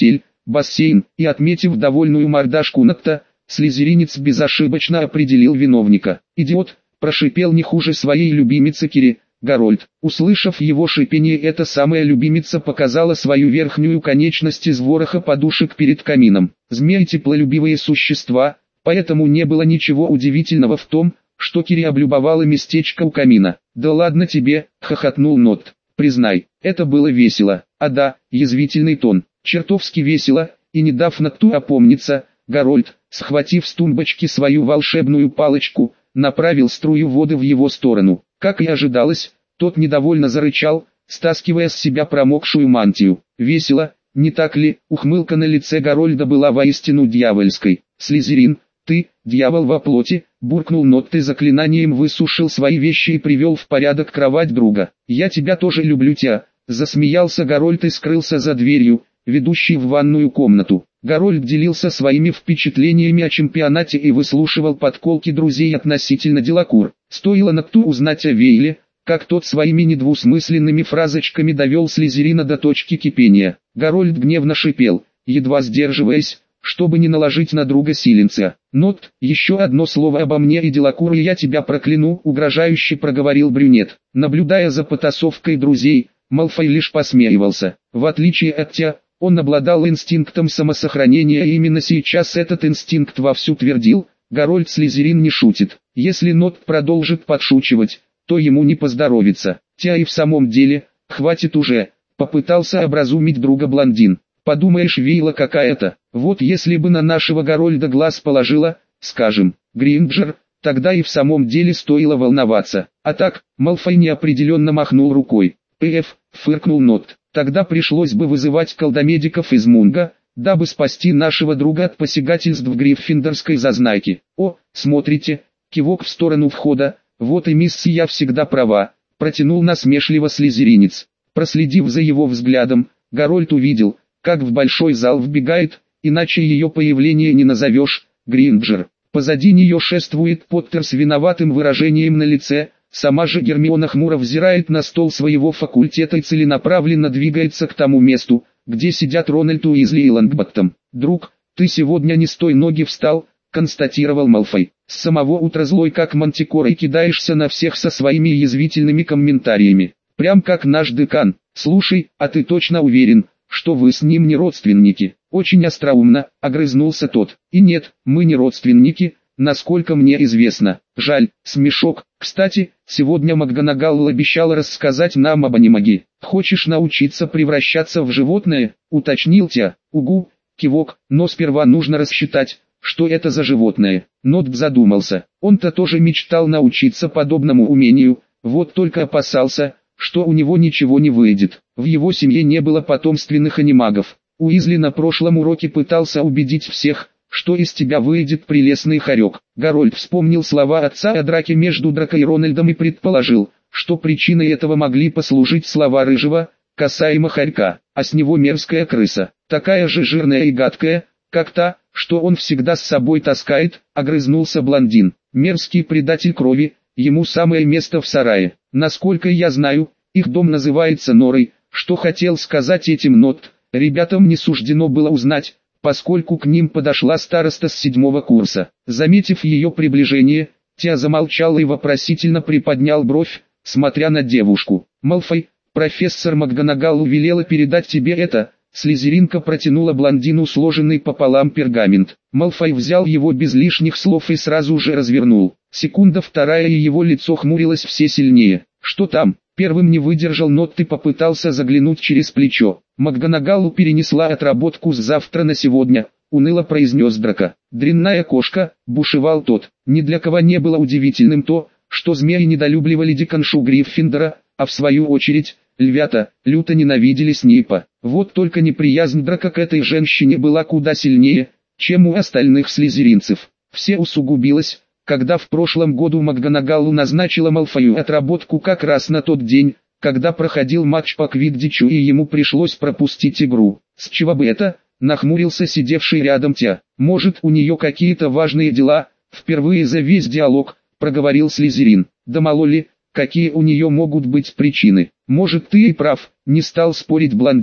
A: бассейн, и отметив довольную мордашку Нотта, слизеринец безошибочно определил виновника. «Идиот!» – прошипел не хуже своей любимицы Кири. Гарольд, услышав его шипение, эта самая любимица показала свою верхнюю конечность из вороха подушек перед камином. Змеи теплолюбивые существа, поэтому не было ничего удивительного в том, что Кири облюбовала местечко у камина. «Да ладно тебе», — хохотнул Нот. «Признай, это было весело». «А да», — язвительный тон. «Чертовски весело», и не дав Ноту опомниться, Гарольд, схватив с тумбочки свою волшебную палочку, направил струю воды в его сторону. Как и ожидалось, тот недовольно зарычал, стаскивая с себя промокшую мантию. «Весело, не так ли?» Ухмылка на лице Гарольда была воистину дьявольской. «Слизерин, ты, дьявол во плоти», буркнул Нот и заклинанием высушил свои вещи и привел в порядок кровать друга. «Я тебя тоже люблю, тя», засмеялся Гарольд и скрылся за дверью, ведущей в ванную комнату. Гарольд делился своими впечатлениями о чемпионате и выслушивал подколки друзей относительно Делакур. Стоило Ноту узнать о Вейле, как тот своими недвусмысленными фразочками довел Слизерина до точки кипения. Гарольд гневно шипел, едва сдерживаясь, чтобы не наложить на друга силенца. «Нот, еще одно слово обо мне и Делакур, и я тебя прокляну», угрожающе проговорил брюнет. Наблюдая за потасовкой друзей, Малфой лишь посмеивался. В отличие от Тя, он обладал инстинктом самосохранения, и именно сейчас этот инстинкт вовсю твердил: Гарольд Слизерин не шутит. Если Нот продолжит подшучивать, то ему не поздоровится. Тя и в самом деле, хватит уже, попытался образумить друга блондин. Подумаешь, Вейла какая-то, вот если бы на нашего Гарольда глаз положила, скажем, Гринджер, тогда и в самом деле стоило волноваться. А так, Малфой неопределенно махнул рукой. Фыркнул Нот. Тогда пришлось бы вызывать колдомедиков из Мунга, дабы спасти нашего друга от посягательств гриффиндорской зазнайки. «О, смотрите», кивок в сторону входа, «вот и миссия всегда права», протянул насмешливо слизеринец. Проследив за его взглядом, Гарольд увидел, как в большой зал вбегает, иначе ее появление не назовешь, Гринджер. Позади нее шествует Поттер с виноватым выражением на лице. Сама же Гермиона хмуро взирает на стол своего факультета и целенаправленно двигается к тому месту, где сидят Рональд Уизли и Лонгботтом. «Друг, ты сегодня не с той ноги встал», — констатировал Малфой. «С самого утра злой как мантикора и кидаешься на всех со своими язвительными комментариями. Прям как наш декан. Слушай, а ты точно уверен, что вы с ним не родственники?» «Очень остроумно», — огрызнулся тот. «И нет, мы не родственники, насколько мне известно». «Жаль, смешок. Кстати, сегодня МакГонагал обещал рассказать нам об анимаге. Хочешь научиться превращаться в животное?» — уточнил Тя. «Угу», кивок, «но сперва нужно рассчитать, что это за животное». Нот задумался. Он-то тоже мечтал научиться подобному умению, вот только опасался, что у него ничего не выйдет. В его семье не было потомственных анимагов. Уизли на прошлом уроке пытался убедить всех, что из тебя выйдет прелестный хорек. Гарольд вспомнил слова отца о драке между Драко и Рональдом и предположил, что причиной этого могли послужить слова Рыжего, касаемо хорька, а с него мерзкая крыса, такая же жирная и гадкая, как та, что он всегда с собой таскает, огрызнулся блондин. Мерзкий предатель крови, ему самое место в сарае. Насколько я знаю, их дом называется Норой. Что хотел сказать этим Нот, ребятам не суждено было узнать, поскольку к ним подошла староста с 7-го курса. Заметив ее приближение, Тя замолчал и вопросительно приподнял бровь, смотря на девушку. «Малфой, профессор МакГонагал велела передать тебе это». Слизеринка протянула блондину сложенный пополам пергамент. Малфой взял его без лишних слов и сразу же развернул. Секунда вторая, и его лицо хмурилось все сильнее. «Что там?» Первым не выдержал Нот и попытался заглянуть через плечо. «МакГонагалу перенесла отработку с завтра на сегодня», — уныло произнес Драко. «Дрянная кошка», — бушевал тот. Ни для кого не было удивительным то, что змеи недолюбливали деканшу Гриффиндора, а в свою очередь, львята, люто ненавидели Снейпа. Вот только неприязнь Драко к этой женщине была куда сильнее, чем у остальных слизеринцев. Все усугубилось, когда в прошлом году МакГонагалу назначила Малфою отработку как раз на тот день, когда проходил матч по квиддичу и ему пришлось пропустить игру. «С чего бы это?» — нахмурился сидевший рядом Тя. «Может, у нее какие-то важные дела?» — впервые за весь диалог проговорил Слизерин. «Да мало ли, какие у нее могут быть причины. Может, ты и прав», — не стал спорить блондин.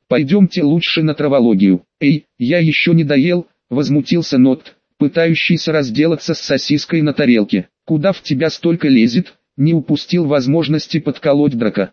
A: Пойдемте лучше на травологию. Эй, я еще не доел, возмутился Нот, пытающийся разделаться с сосиской на тарелке. Куда в тебя столько лезет? Не упустил возможности подколоть Драко.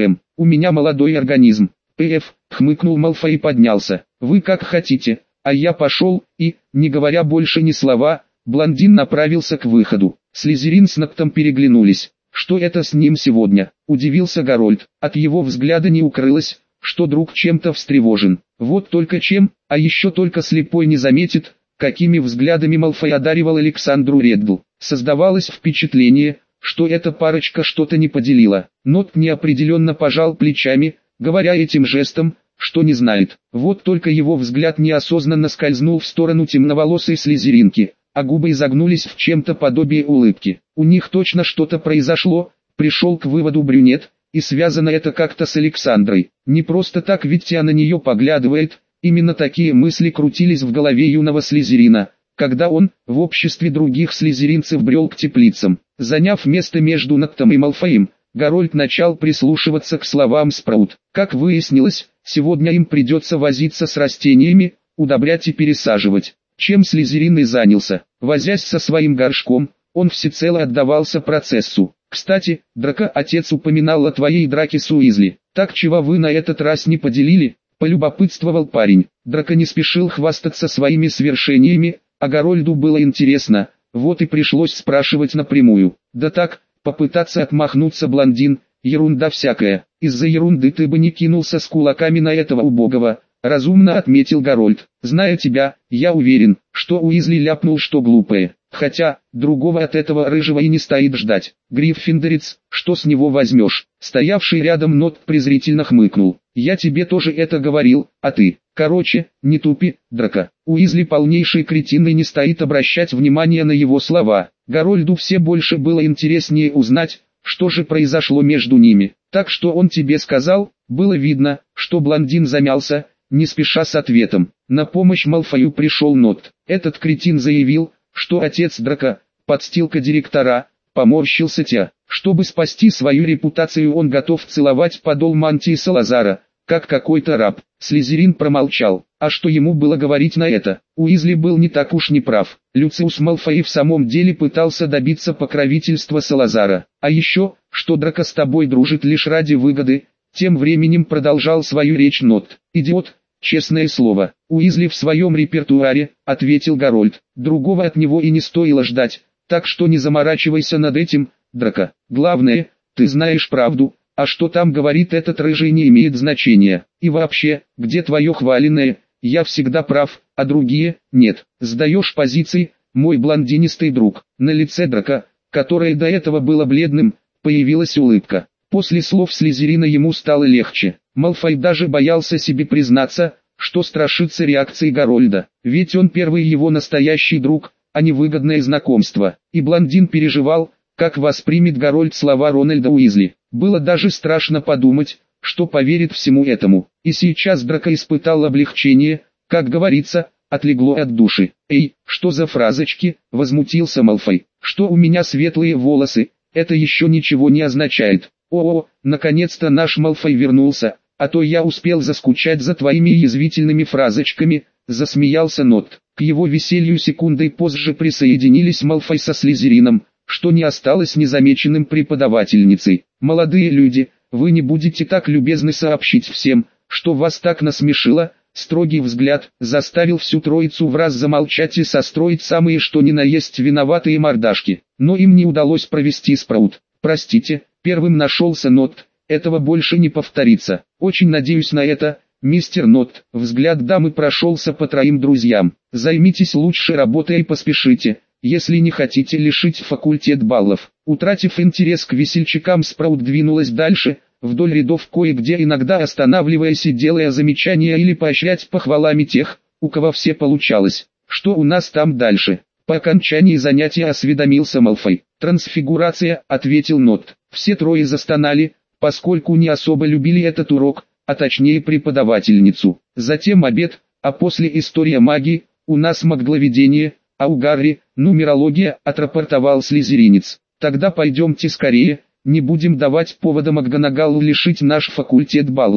A: У меня молодой организм. Хмыкнул Малфой и поднялся. Вы как хотите, а я пошел, и, не говоря больше ни слова, блондин направился к выходу. Слизерин с Ноктом переглянулись. Что это с ним сегодня? Удивился Гарольд. От его взгляда не укрылось, что друг чем-то встревожен. Вот только чем, а еще только слепой не заметит, какими взглядами Малфой одаривал Александру Реддл. Создавалось впечатление, что эта парочка что-то не поделила. Нот неопределенно пожал плечами, говоря этим жестом, что не знает. Вот только его взгляд неосознанно скользнул в сторону темноволосой слизеринки, а губы изогнулись в чем-то подобие улыбки. У них точно что-то произошло, пришел к выводу брюнет, и связано это как-то с Александрой. Не просто так, ведь она на нее поглядывает. Именно такие мысли крутились в голове юного слизерина, когда он, в обществе других слизеринцев, брел к теплицам. Заняв место между Ноктом и Малфоем, Гарольд начал прислушиваться к словам Спраут. Как выяснилось, сегодня им придется возиться с растениями, удобрять и пересаживать. Чем слизерин и занялся. Возясь со своим горшком, он всецело отдавался процессу. Кстати, Драко, отец упоминал о твоей драке с Уизли. Так чего вы на этот раз не поделили? Полюбопытствовал парень. Драко не спешил хвастаться своими свершениями, а Гарольду было интересно, вот и пришлось спрашивать напрямую. Да так, попытаться отмахнуться блондин, ерунда всякая. Из-за ерунды ты бы не кинулся с кулаками на этого убогого, разумно отметил Гарольд. Зная тебя, я уверен, что Уизли ляпнул что глупое. Хотя, другого от этого рыжего и не стоит ждать. Гриффиндорец, что с него возьмешь? Стоявший рядом Нот презрительно хмыкнул. Я тебе тоже это говорил, а ты? Короче, не тупи, Драко. Уизли полнейший кретин и не стоит обращать внимание на его слова. Гарольду все больше было интереснее узнать, что же произошло между ними. Так что он тебе сказал? Было видно, что блондин замялся, не спеша с ответом. На помощь Малфою пришел Нот. Этот кретин заявил, что отец Драко, подстилка директора, поморщился те. Чтобы спасти свою репутацию, он готов целовать подол мантии Салазара, как какой-то раб. Слизерин промолчал. А что ему было говорить на это? Уизли был не так уж не прав. Люциус Малфой в самом деле пытался добиться покровительства Салазара. А еще, что Драко с тобой дружит лишь ради выгоды. Тем временем продолжал свою речь Нот. Идиот. Честное слово, Уизли в своем репертуаре, ответил Гарольд. Другого от него и не стоило ждать, так что не заморачивайся над этим, Драко. Главное, ты знаешь правду, а что там говорит этот рыжий не имеет значения. И вообще, где твое хваленное, я всегда прав, а другие, нет. Сдаешь позиции, мой блондинистый друг. На лице Драко, которое до этого было бледным, появилась улыбка. После слов Слизерина ему стало легче. Малфой даже боялся себе признаться, что страшится реакции Гарольда, ведь он первый его настоящий друг, а не выгодное знакомство. И блондин переживал, как воспримет Гарольд слова Рональда Уизли. Было даже страшно подумать, что поверит всему этому. И сейчас Драко испытал облегчение, как говорится, отлегло от души. «Эй, что за фразочки?» – возмутился Малфой. «Что у меня светлые волосы, это еще ничего не означает. О, наконец-то наш Малфой вернулся, а то я успел заскучать за твоими язвительными фразочками», — засмеялся Нот. К его веселью секундой позже присоединились Малфой со Слизерином, что не осталось незамеченным преподавательницей. «Молодые люди, вы не будете так любезны сообщить всем, что вас так насмешило?» Строгий взгляд заставил всю троицу враз замолчать и состроить самые что ни на есть виноватые мордашки. Но им не удалось провести Спраут. «Простите», первым нашелся Нот, «этого больше не повторится. Очень надеюсь на это, мистер Нот». Взгляд дамы прошелся по троим друзьям. «Займитесь лучше работой и поспешите, если не хотите лишить факультет баллов». Утратив интерес к весельчакам, Спраут двинулась дальше, вдоль рядов, кое-где иногда останавливаясь и делая замечания или поощрять похвалами тех, у кого все получалось. «Что у нас там дальше?» По окончании занятия осведомился Малфой. «Трансфигурация», — ответил Нот. Все трое застонали, поскольку не особо любили этот урок, а точнее преподавательницу. Затем обед, а после история магии, у нас магловедение, а у Гарри, нумерология, отрапортовал слизеринец. «Тогда пойдемте скорее, не будем давать повода МакГонагалу лишить наш факультет баллов».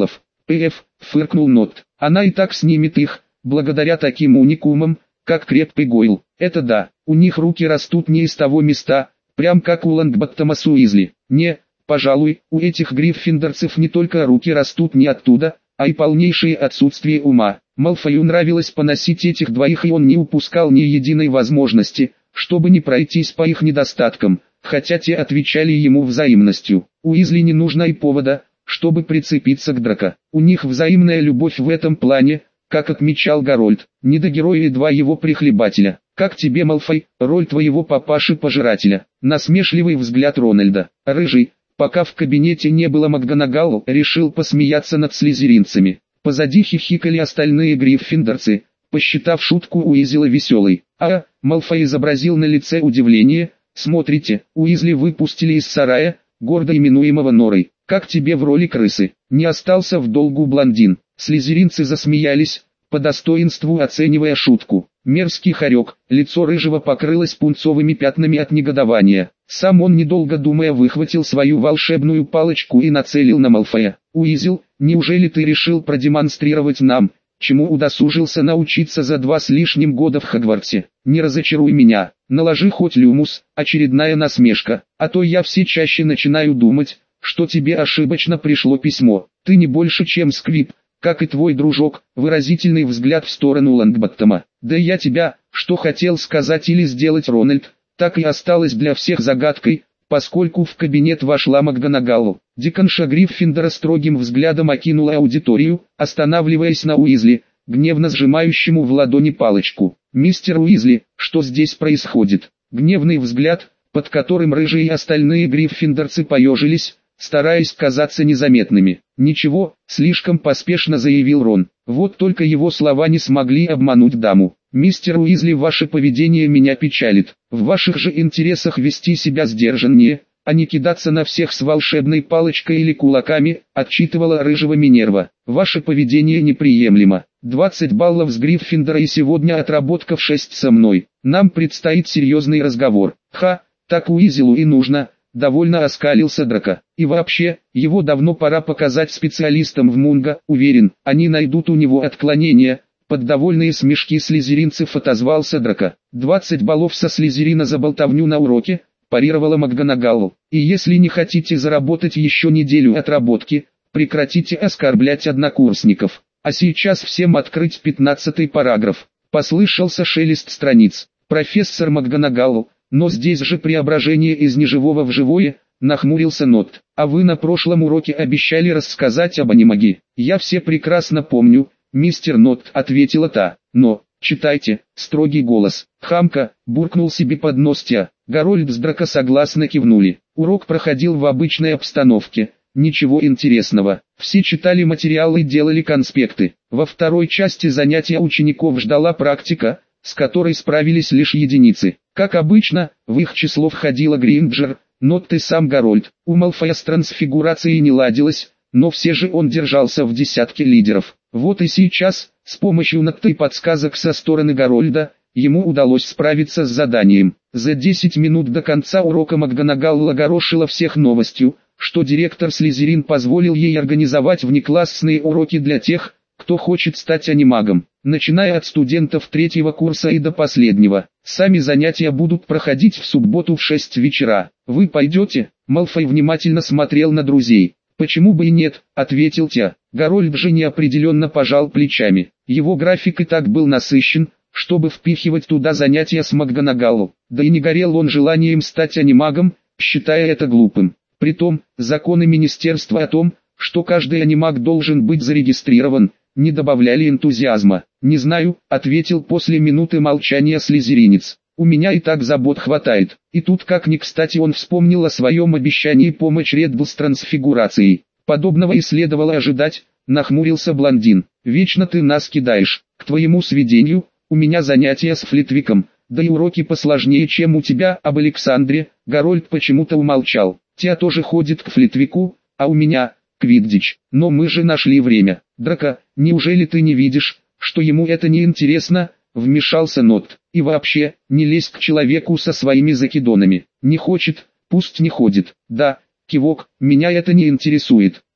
A: фыркнул Нот. Она и так снимет их, благодаря таким уникумам, как крепкий Гойл. Это да, у них руки растут не из того места, прям как у Лонгботтома с Уизли. Не, пожалуй, у этих гриффиндорцев не только руки растут не оттуда, а и полнейшее отсутствие ума. Малфою нравилось поносить этих двоих, и он не упускал ни единой возможности, чтобы не пройтись по их недостаткам, хотя те отвечали ему взаимностью. Уизли не нужно и повода, чтобы прицепиться к Драко. У них взаимная любовь в этом плане, как отмечал Гарольд, не до героя и два его прихлебателя. Как тебе, Малфой, роль твоего папаши-пожирателя? Насмешливый взгляд Рональда. Рыжий, пока в кабинете не было МакГонагал, решил посмеяться над слизеринцами. Позади хихикали остальные гриффиндорцы, посчитав шутку Уизела веселой. Малфой изобразил на лице удивление. Смотрите, Уизли выпустили из сарая, гордо именуемого Норой. Как тебе в роли крысы? Не остался в долгу блондин. Слизеринцы засмеялись, по достоинству оценивая шутку. Мерзкий хорек, лицо рыжего покрылось пунцовыми пятнами от негодования. Сам он, недолго думая, выхватил свою волшебную палочку и нацелил на Малфоя. «Уизел, неужели ты решил продемонстрировать нам, чему удосужился научиться за 2 с лишним года в Хогвартсе? Не разочаруй меня, наложи хоть люмус». Очередная насмешка. «А то я все чаще начинаю думать, что тебе ошибочно пришло письмо. Ты не больше, чем Сквиб, как и твой дружок». Выразительный взгляд в сторону Лонгботтома. «Да я тебя, что хотел сказать или сделать Рональд, так и осталось для всех загадкой», поскольку в кабинет вошла МакГонагал. Деканша Гриффиндора строгим взглядом окинула аудиторию, останавливаясь на Уизли, гневно сжимающему в ладони палочку. «Мистер Уизли, что здесь происходит?» Гневный взгляд, под которым рыжие и остальные гриффиндорцы поежились, стараясь казаться незаметными. «Ничего», — слишком поспешно заявил Рон. Вот только его слова не смогли обмануть даму. «Мистер Уизли, ваше поведение меня печалит. В ваших же интересах вести себя сдержаннее, а не кидаться на всех с волшебной палочкой или кулаками», — отчитывала рыжего Минерва. «Ваше поведение неприемлемо. 20 баллов с Гриффиндора и сегодня отработка в 6 со мной. Нам предстоит серьезный разговор». Так Уизелу и нужно. Довольно оскалился Драко. «И вообще, его давно пора показать специалистам в Мунго, уверен, они найдут у него отклонения». Под довольные смешки слизеринцев отозвался Драко. 20 баллов со слизерина за болтовню на уроке, парировала МакГонагал. «И если не хотите заработать еще неделю отработки, прекратите оскорблять однокурсников. А сейчас всем открыть 15-й параграф». Послышался шелест страниц. «Профессор МакГонагал, но здесь же преображение из неживого в живое», нахмурился Нот. «А вы на прошлом уроке обещали рассказать об анимаге». «Я все прекрасно помню, мистер Нот», ответила та. «Но, читайте», строгий голос. «Хамка», буркнул себе под нос Тя. Гарольд с Драко согласно кивнули. Урок проходил в обычной обстановке. Ничего интересного. Все читали материалы и делали конспекты. Во второй части занятия учеников ждала практика, с которой справились лишь единицы. Как обычно, в их число входила Гринджер, Нот и сам Гарольд. У Малфоя с трансфигурацией не ладилось, но все же он держался в десятке лидеров. Вот и сейчас, с помощью Нотта и подсказок со стороны Гарольда, ему удалось справиться с заданием. За 10 минут до конца урока МакГонагал огорошила всех новостью, что директор Слизерин позволил ей организовать внеклассные уроки для тех, кто хочет стать анимагом, начиная от студентов 3-го курса и до последнего. Сами занятия будут проходить в субботу в 6 вечера. «Вы пойдете?» Малфой внимательно смотрел на друзей. «Почему бы и нет?» — ответил Тя. Гарольд же неопределенно пожал плечами. Его график и так был насыщен, чтобы впихивать туда занятия с МакГонагал. Да и не горел он желанием стать анимагом, считая это глупым. Притом, законы министерства о том, что каждый анимаг должен быть зарегистрирован, не добавляли энтузиазма. «Не знаю», — ответил после минуты молчания слизеринец. «У меня и так забот хватает». И тут как ни кстати он вспомнил о своем обещании помочь Редбл с трансфигурацией. Подобного и следовало ожидать, нахмурился блондин. «Вечно ты нас кидаешь. К твоему сведению, у меня занятия с Флитвиком, да и уроки посложнее, чем у тебя об Александре». Гарольд почему-то умолчал. «Тя тоже ходит к Флитвику, а у меня Квиддич. Но мы же нашли время». «Драко, неужели ты не видишь, что ему это не интересно?» Вмешался Нот. «И вообще, не лезь к человеку со своими закидонами. Не хочет, пусть не ходит». «Да, кивок, меня это не интересует.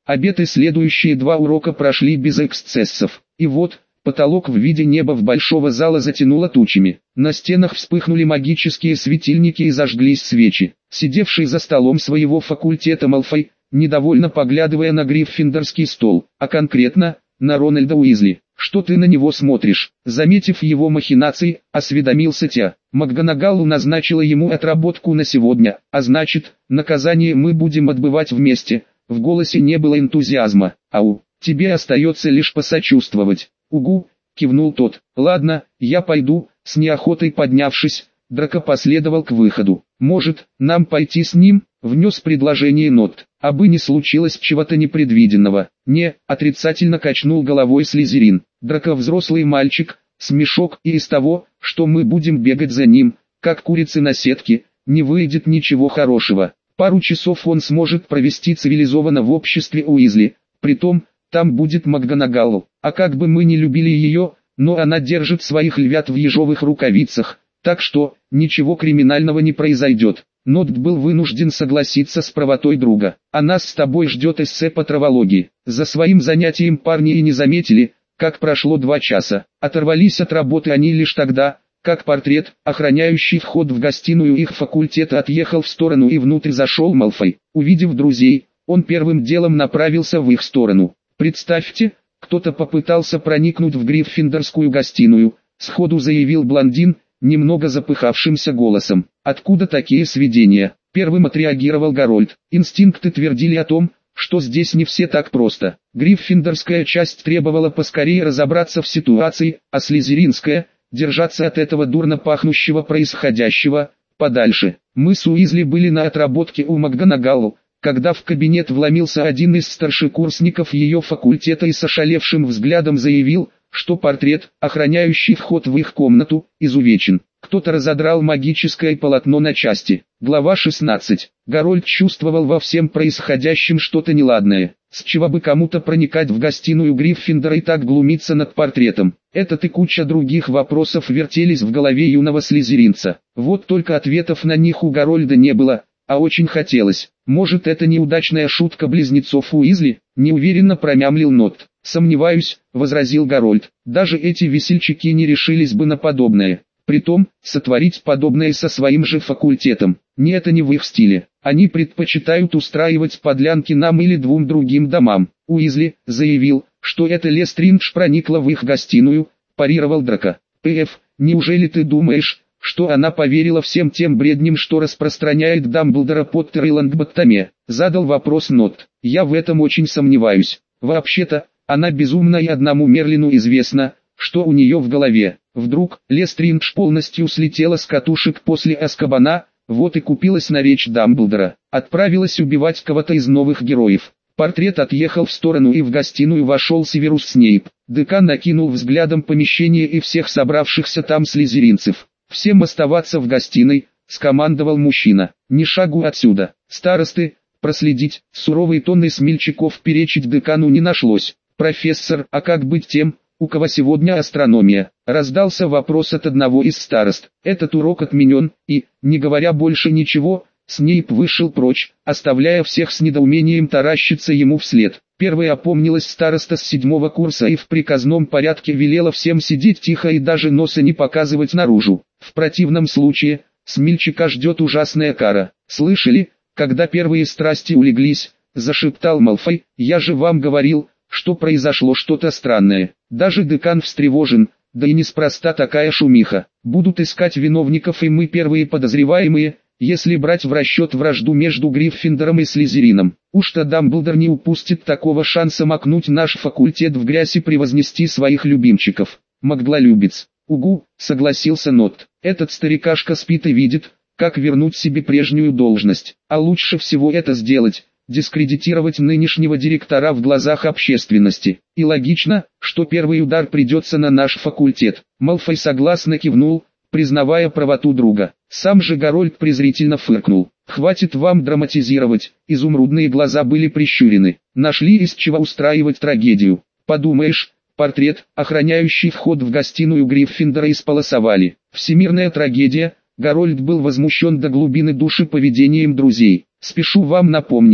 A: Обед и следующие 2 урока прошли без эксцессов. И вот, потолок в виде неба в большого зала затянуло тучами. На стенах вспыхнули магические светильники и зажглись свечи. Сидевший за столом своего факультета Малфой, недовольно поглядывая на гриффиндорский стол, а конкретно, на Рональда Уизли. «Что ты на него смотришь?» Заметив его махинации, осведомился Тя. МакГонагалл назначила ему отработку на сегодня, а значит, наказание мы будем отбывать вместе. В голосе не было энтузиазма. «Ау, тебе остается лишь посочувствовать». «Угу», кивнул тот. «Ладно, я пойду». С неохотой поднявшись, Драко последовал к выходу. «Может, нам пойти с ним?» — внес предложение Нот. «Абы не случилось чего-то непредвиденного». «Не», — отрицательно качнул головой Слизерин. «Драко взрослый мальчик, смешок, и из того, что мы будем бегать за ним, как курицы на сетке, не выйдет ничего хорошего. Пару часов он сможет провести цивилизованно в обществе Уизли, притом, там будет МакГонагалл. А как бы мы ни любили ее, но она держит своих львят в ежовых рукавицах, так что, ничего криминального не произойдет». Нот был вынужден согласиться с правотой друга. «А нас с тобой ждет эссе по травологии». За своим занятием парни и не заметили, как прошло 2 часа. Оторвались от работы они лишь тогда, как портрет, охраняющий вход в гостиную их факультета, отъехал в сторону и внутрь зашел Малфой. Увидев друзей, он первым делом направился в их сторону. «Представьте, кто-то попытался проникнуть в гриффиндорскую гостиную», сходу заявил блондин, немного запыхавшимся голосом. «Откуда такие сведения?» Первым отреагировал Гарольд. Инстинкты твердили о том, что здесь не все так просто. Гриффиндорская часть требовала поскорее разобраться в ситуации, а слизеринская – держаться от этого дурно пахнущего происходящего подальше. Мы с Уизли были на отработке у МакГонагалл, когда в кабинет вломился один из старшекурсников ее факультета и с ошалевшим взглядом заявил, что портрет, охраняющий вход в их комнату, изувечен. Кто-то разодрал магическое полотно на части. Глава 16. Гарольд чувствовал во всем происходящем что-то неладное. С чего бы кому-то проникать в гостиную Гриффиндора и так глумиться над портретом? Этот и куча других вопросов вертелись в голове юного слизеринца. Вот только ответов на них у Гарольда не было, а очень хотелось. «Может, это неудачная шутка близнецов Уизли?» – неуверенно промямлил Нот. «Сомневаюсь», – возразил Гарольд. «Даже эти весельчаки не решились бы на подобное. Притом, сотворить подобное со своим же факультетом. Это не в их стиле. Они предпочитают устраивать подлянки нам или 2 другим домам». Уизли заявил, что это Лестридж проникла в их гостиную, парировал Драко. «П.Ф., неужели ты думаешь, что она поверила всем тем бредням, что распространяет Дамблдор, Поттер и Лонгботтоме?» Задал вопрос Нот. «Я в этом очень сомневаюсь. Вообще-то, она безумна и одному Мерлину известно, что у нее в голове. Вдруг, Лестридж полностью слетела с катушек после Азкабана, вот и купилась на речь Дамблдора. Отправилась убивать кого-то из новых героев». Портрет отъехал в сторону и в гостиную вошел Северус Снейп. Декан накинул взглядом помещение и всех собравшихся там слизеринцев. «Всем оставаться в гостиной», — скомандовал мужчина. «Ни шагу отсюда. Старосты, проследить». Суровый тон из смельчаков перечить декану не нашлось. «Профессор, а как быть тем, у кого сегодня астрономия?» Раздался вопрос от одного из старост. «Этот урок отменен», и, не говоря больше ничего, Снейп вышел прочь, оставляя всех с недоумением таращиться ему вслед. Первой опомнилась староста с 7-го курса и в приказном порядке велела всем сидеть тихо и даже носа не показывать наружу. В противном случае, смельчака ждет ужасная кара. «Слышали, когда первые страсти улеглись?» – зашептал Малфой. «Я же вам говорил, что произошло что-то странное». Даже декан встревожен, да и неспроста такая шумиха. Будут искать виновников, и мы первые подозреваемые, если брать в расчет вражду между Гриффиндором и Слизерином. Уж-то Дамблдор не упустит такого шанса макнуть наш факультет в грязь и превознести своих любимчиков. Магдлолюбец. «Угу», согласился Нот. «Этот старикашка спит и видит, как вернуть себе прежнюю должность. А лучше всего это сделать, дискредитировать нынешнего директора в глазах общественности. И логично, что первый удар придется на наш факультет». Малфой согласно кивнул, признавая правоту друга. Сам же Гарольд презрительно фыркнул. «Хватит вам драматизировать», изумрудные глаза были прищурены. «Нашли из чего устраивать трагедию. Подумаешь, портрет, охраняющий вход в гостиную Гриффиндора, исполосовали. Всемирная трагедия». Гарольд был возмущен до глубины души поведением друзей. «Спешу вам напомнить,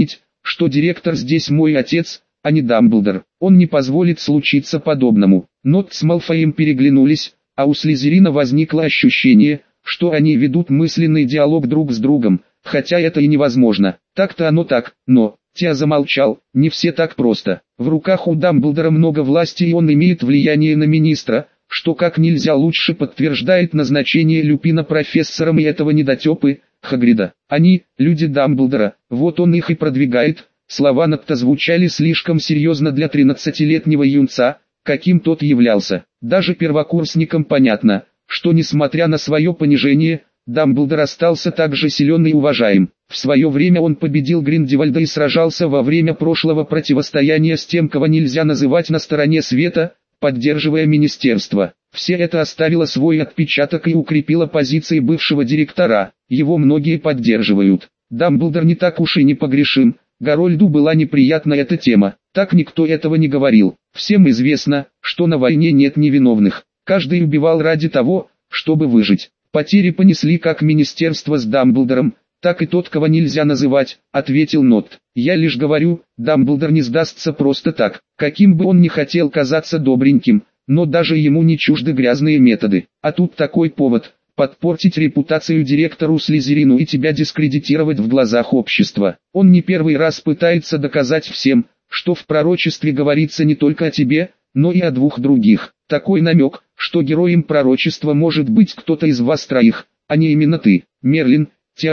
A: что директор здесь мой отец, а не Дамблдор. Он не позволит случиться подобному. Нот с Малфоем переглянулись, а у Слизерина возникло ощущение, что они ведут мысленный диалог друг с другом, хотя это и невозможно. Так-то оно так, но... Тя замолчал, не все так просто. В руках у Дамблдора много власти и он имеет влияние на министра, что как нельзя лучше подтверждает назначение Люпина профессором и этого недотепы, Хагрида. Они, люди Дамблдора, вот он их и продвигает. Слова Нотта звучали слишком серьезно для 13-летнего юнца, каким тот являлся. Даже первокурсникам понятно, что несмотря на свое понижение, Дамблдор остался так же силен и уважаем. В свое время он победил Гриндевальда и сражался во время прошлого противостояния с тем, кого нельзя называть на стороне света, поддерживая министерство. Все это оставило свой отпечаток и укрепило позиции бывшего директора. Его многие поддерживают. Дамблдор не так уж и непогрешим. Гарольду была неприятна эта тема. Так никто этого не говорил. Всем известно, что на войне нет невиновных. Каждый убивал ради того, чтобы выжить. Потери понесли как министерство с Дамблдором, так и тот, кого нельзя называть, ответил Нот. Я лишь говорю, Дамблдор не сдастся просто так, каким бы он ни хотел казаться добреньким, но даже ему не чужды грязные методы. А тут такой повод, подпортить репутацию директору Слизерину и тебя дискредитировать в глазах общества. Он не первый раз пытается доказать всем, что в пророчестве говорится не только о тебе, но и о двух других. Такой намек, что героем пророчества может быть кто-то из вас троих, а не именно ты. Мерлин,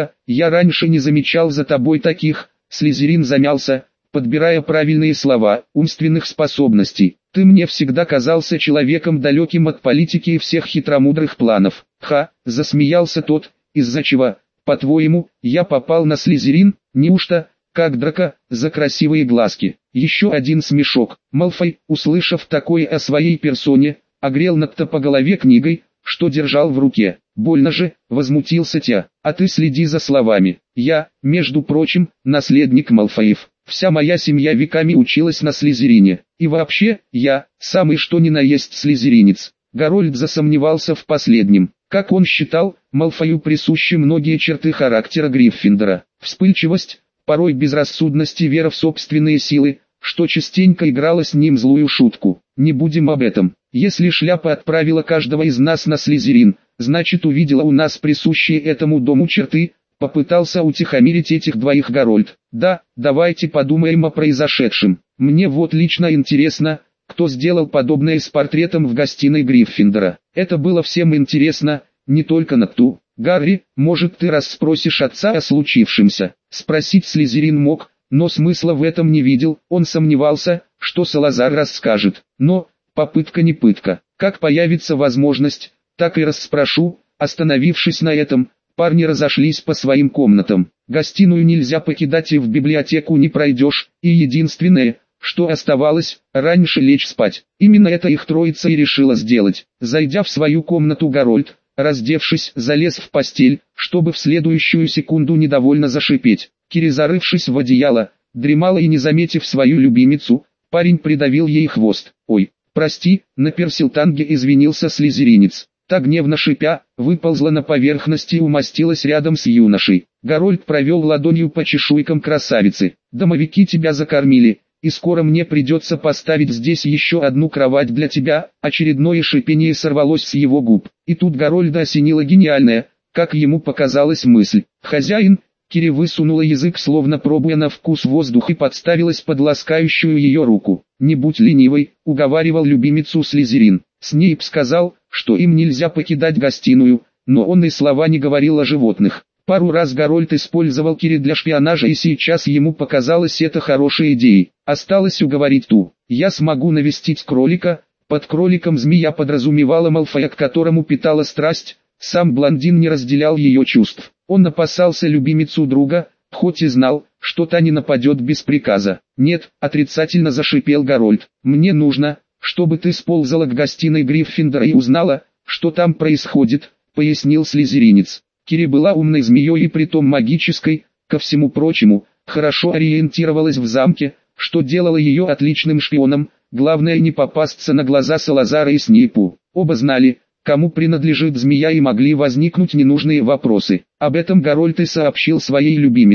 A: я раньше не замечал за тобой таких. Слизерин замялся, подбирая правильные слова, умственных способностей. Ты мне всегда казался человеком далеким от политики и всех хитромудрых планов. Засмеялся тот, из-за чего, по-твоему, я попал на Слизерин, неужто, как драка, за красивые глазки? Еще один смешок. Малфой, услышав такое о своей персоне, огрел Нотта по голове книгой, что держал в руке. Больно же, возмутился Тя, а ты следи за словами. Я, между прочим, наследник Малфоев. Вся моя семья веками училась на Слизерине. И вообще, я, самый что ни на есть слизеринец. Гарольд засомневался в последнем. Как он считал, Малфою присущи многие черты характера Гриффиндора. Вспыльчивость, порой безрассудность и вера в собственные силы, что частенько играла с ним злую шутку. Не будем об этом. Если шляпа отправила каждого из нас на Слизерин, значит увидела у нас присущие этому дому черты, попытался утихомирить этих двоих Гарольд. Да, давайте подумаем о произошедшем. Мне вот лично интересно, кто сделал подобное с портретом в гостиной Гриффиндора. Это было всем интересно, не только Нотту. Гарри, может ты расспросишь отца о случившемся? Спросить Слизерин мог, но смысла в этом не видел. Он сомневался, что Салазар расскажет. Но, попытка не пытка. Как появится возможность, так и расспрошу. Остановившись на этом, парни разошлись по своим комнатам. Гостиную нельзя покидать и в библиотеку не пройдешь, и единственное, что оставалось, раньше лечь спать. Именно это их троица и решила сделать. Зайдя в свою комнату, Гарольд, раздевшись, залез в постель, чтобы в следующую секунду недовольно зашипеть. Кири, зарывшись в одеяло, дремала и не заметив свою любимицу, парень придавил ей хвост. «Ой, прости», на персилтанге извинился слизеринец. Та, гневно шипя, выползла на поверхность и умостилась рядом с юношей. Гарольд провел ладонью по чешуйкам красавицы. «Домовики тебя закормили, и скоро мне придется поставить здесь еще одну кровать для тебя». Очередное шипение сорвалось с его губ. И тут Гарольда осенила гениальная, как ему показалась, мысль. «Хозяин». Кири высунула язык, словно пробуя на вкус воздух, и подставилась под ласкающую ее руку. «Не будь ленивой», — уговаривал любимицу Слизерин. Снейп сказал, что им нельзя покидать гостиную, но он и слова не говорил о животных. Пару раз Гарольд использовал Кири для шпионажа, и сейчас ему показалось это хорошей идеей. Осталось уговорить ту. «Я смогу навестить кролика». Под кроликом змея подразумевала Малфоя, к которому питала страсть. Сам блондин не разделял ее чувств. Он опасался любимицу друга, хоть и знал, что та не нападет без приказа. «Нет», — отрицательно зашипел Гарольд. «Мне нужно, чтобы ты сползала к гостиной Гриффиндора и узнала, что там происходит», — пояснил слизеринец. Кири была умной змеей и притом магической, ко всему прочему, хорошо ориентировалась в замке, что делало ее отличным шпионом. Главное не попасться на глаза Салазара и Снейпу. Оба знали, кому принадлежит змея, и могли возникнуть ненужные вопросы. Об этом Гарольд и сообщил своей любимице.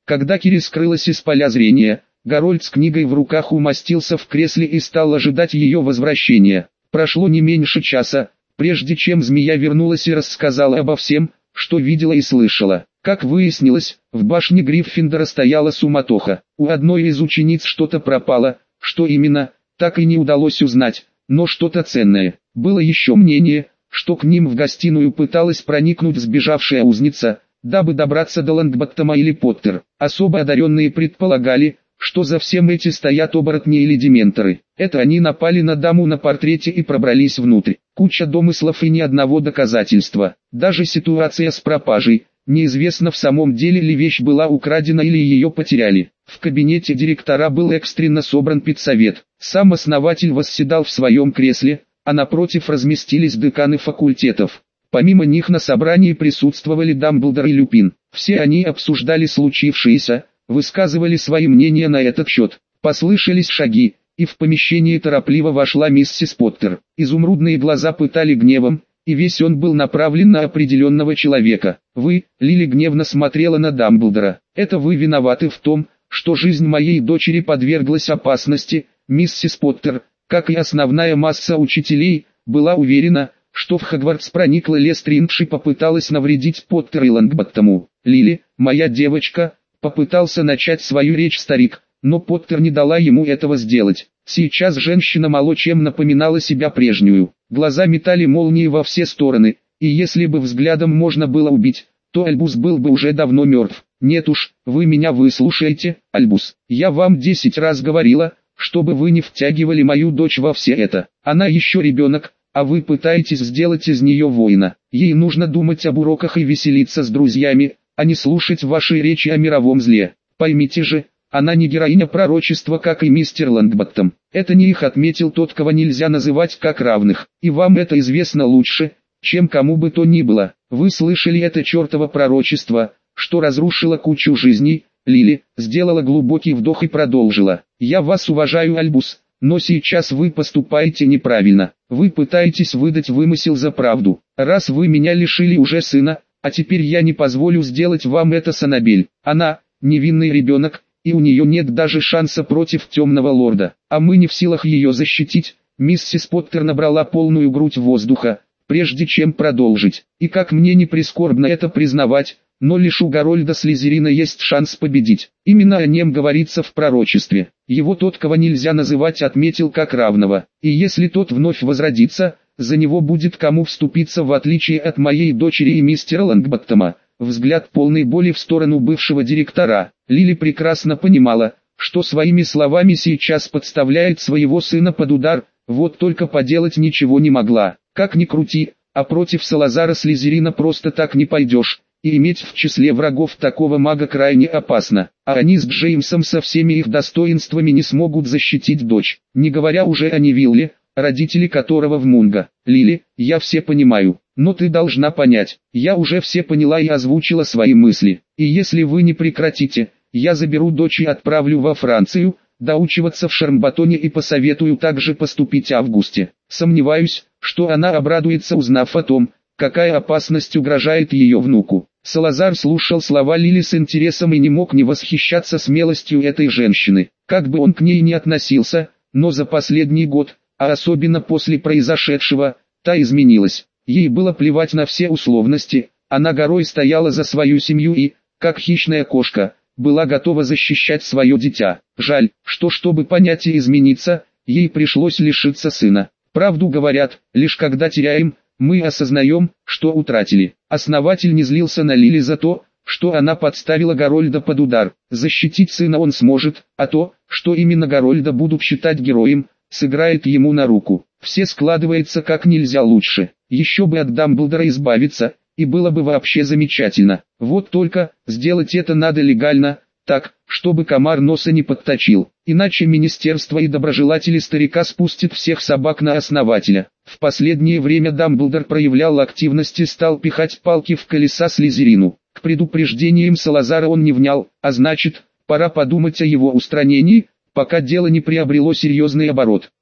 A: Когда Кири скрылась из поля зрения, Гарольд с книгой в руках умостился в кресле и стал ожидать ее возвращения. Прошло не меньше часа, прежде чем змея вернулась и рассказала обо всем, что видела и слышала. Как выяснилось, в башне Гриффиндора стояла суматоха. У одной из учениц что-то пропало, что именно, так и не удалось узнать, но что-то ценное. Было еще мнение, что к ним в гостиную пыталась проникнуть сбежавшая узница, дабы добраться до Лонгботтома или Поттер. Особо одаренные предполагали, что за всем этим стоят оборотни или дементоры. Это они напали на даму на портрете и пробрались внутрь. Куча домыслов и ни одного доказательства. Даже ситуация с пропажей. Неизвестно в самом деле ли вещь была украдена или ее потеряли. В кабинете директора был экстренно собран педсовет. Сам основатель восседал в своем кресле, а напротив разместились деканы факультетов. Помимо них на собрании присутствовали Дамблдор и Люпин. Все они обсуждали случившееся, высказывали свои мнения на этот счет. Послышались шаги, и в помещение торопливо вошла миссис Поттер. Изумрудные глаза пытали гневом, и весь он был направлен на определенного человека. «Вы», — Лили гневно смотрела на Дамблдора, — «это вы виноваты в том, что жизнь моей дочери подверглась опасности». Миссис Поттер, как и основная масса учителей, была уверена, что в Хогвартс проникла Лестриндж и попыталась навредить Поттер и Лонгботтому. «Лили, моя девочка», — попытался начать свою речь старик, но Поттер не дала ему этого сделать. Сейчас женщина мало чем напоминала себя прежнюю. Глаза метали молнии во все стороны, и если бы взглядом можно было убить, то Альбус был бы уже давно мертв. «Нет уж, вы меня выслушаете, Альбус. Я вам 10 раз говорила, чтобы вы не втягивали мою дочь во все это. Она еще ребенок, а вы пытаетесь сделать из нее воина. Ей нужно думать об уроках и веселиться с друзьями, а не слушать ваши речи о мировом зле. Поймите же, она не героиня пророчества, как и мистер Лонгботтом. Это не их отметил тот, кого нельзя называть как равных. И вам это известно лучше, чем кому бы то ни было. Вы слышали это чертово пророчество, что разрушило кучу жизней?» Лили сделала глубокий вдох и продолжила. «Я вас уважаю, Альбус, но сейчас вы поступаете неправильно. Вы пытаетесь выдать вымысел за правду. Раз вы меня лишили уже сына, а теперь я не позволю сделать вам это с Аннабель. Она невинный ребенок, и у нее нет даже шанса против темного лорда, а мы не в силах ее защитить». Миссис Поттер набрала полную грудь воздуха, прежде чем продолжить. «И как мне не прискорбно это признавать, но лишь у Гарольда Слизерина есть шанс победить. Именно о нем говорится в пророчестве. Его тот, кого нельзя называть, отметил как равного. И если тот вновь возродится, за него будет кому вступиться, в отличие от моей дочери и мистера Лонгботтома». Взгляд полной боли в сторону бывшего директора. Лили прекрасно понимала, что своими словами сейчас подставляет своего сына под удар, вот только поделать ничего не могла. Как ни крути, а против Салазара Слизерина просто так не пойдешь. И иметь в числе врагов такого мага крайне опасно, а они с Джеймсом со всеми их достоинствами не смогут защитить дочь, не говоря уже о Невилле, родители которого в Мунго. «Лили, я все понимаю, но ты должна понять, я уже все поняла и озвучила свои мысли, и если вы не прекратите, я заберу дочь и отправлю во Францию, доучиваться в Шармбатоне, и посоветую также поступить Августе. Сомневаюсь, что она обрадуется, узнав о том, какая опасность угрожает ее внуку». Салазар слушал слова Лили с интересом и не мог не восхищаться смелостью этой женщины. Как бы он к ней ни относился, но за последний год, а особенно после произошедшего, та изменилась. Ей было плевать на все условности, она горой стояла за свою семью и, как хищная кошка, была готова защищать свое дитя. Жаль, что чтобы понять и измениться, ей пришлось лишиться сына. Правду говорят, лишь когда теряем, мы осознаем, что утратили. Основатель не злился на Лили за то, что она подставила Гарольда под удар. Защитить сына он сможет, а то, что именно Гарольда будут считать героем, сыграет ему на руку. Все складывается как нельзя лучше. Еще бы от Дамблдора избавиться, и было бы вообще замечательно. Вот только, сделать это надо легально, так, чтобы комар носа не подточил. Иначе министерство и доброжелатели старика спустят всех собак на основателя. В последнее время Дамблдор проявлял активность и стал пихать палки в колеса Слизерину. К предупреждениям Салазара он не внял, а значит, пора подумать о его устранении, пока дело не приобрело серьезный оборот.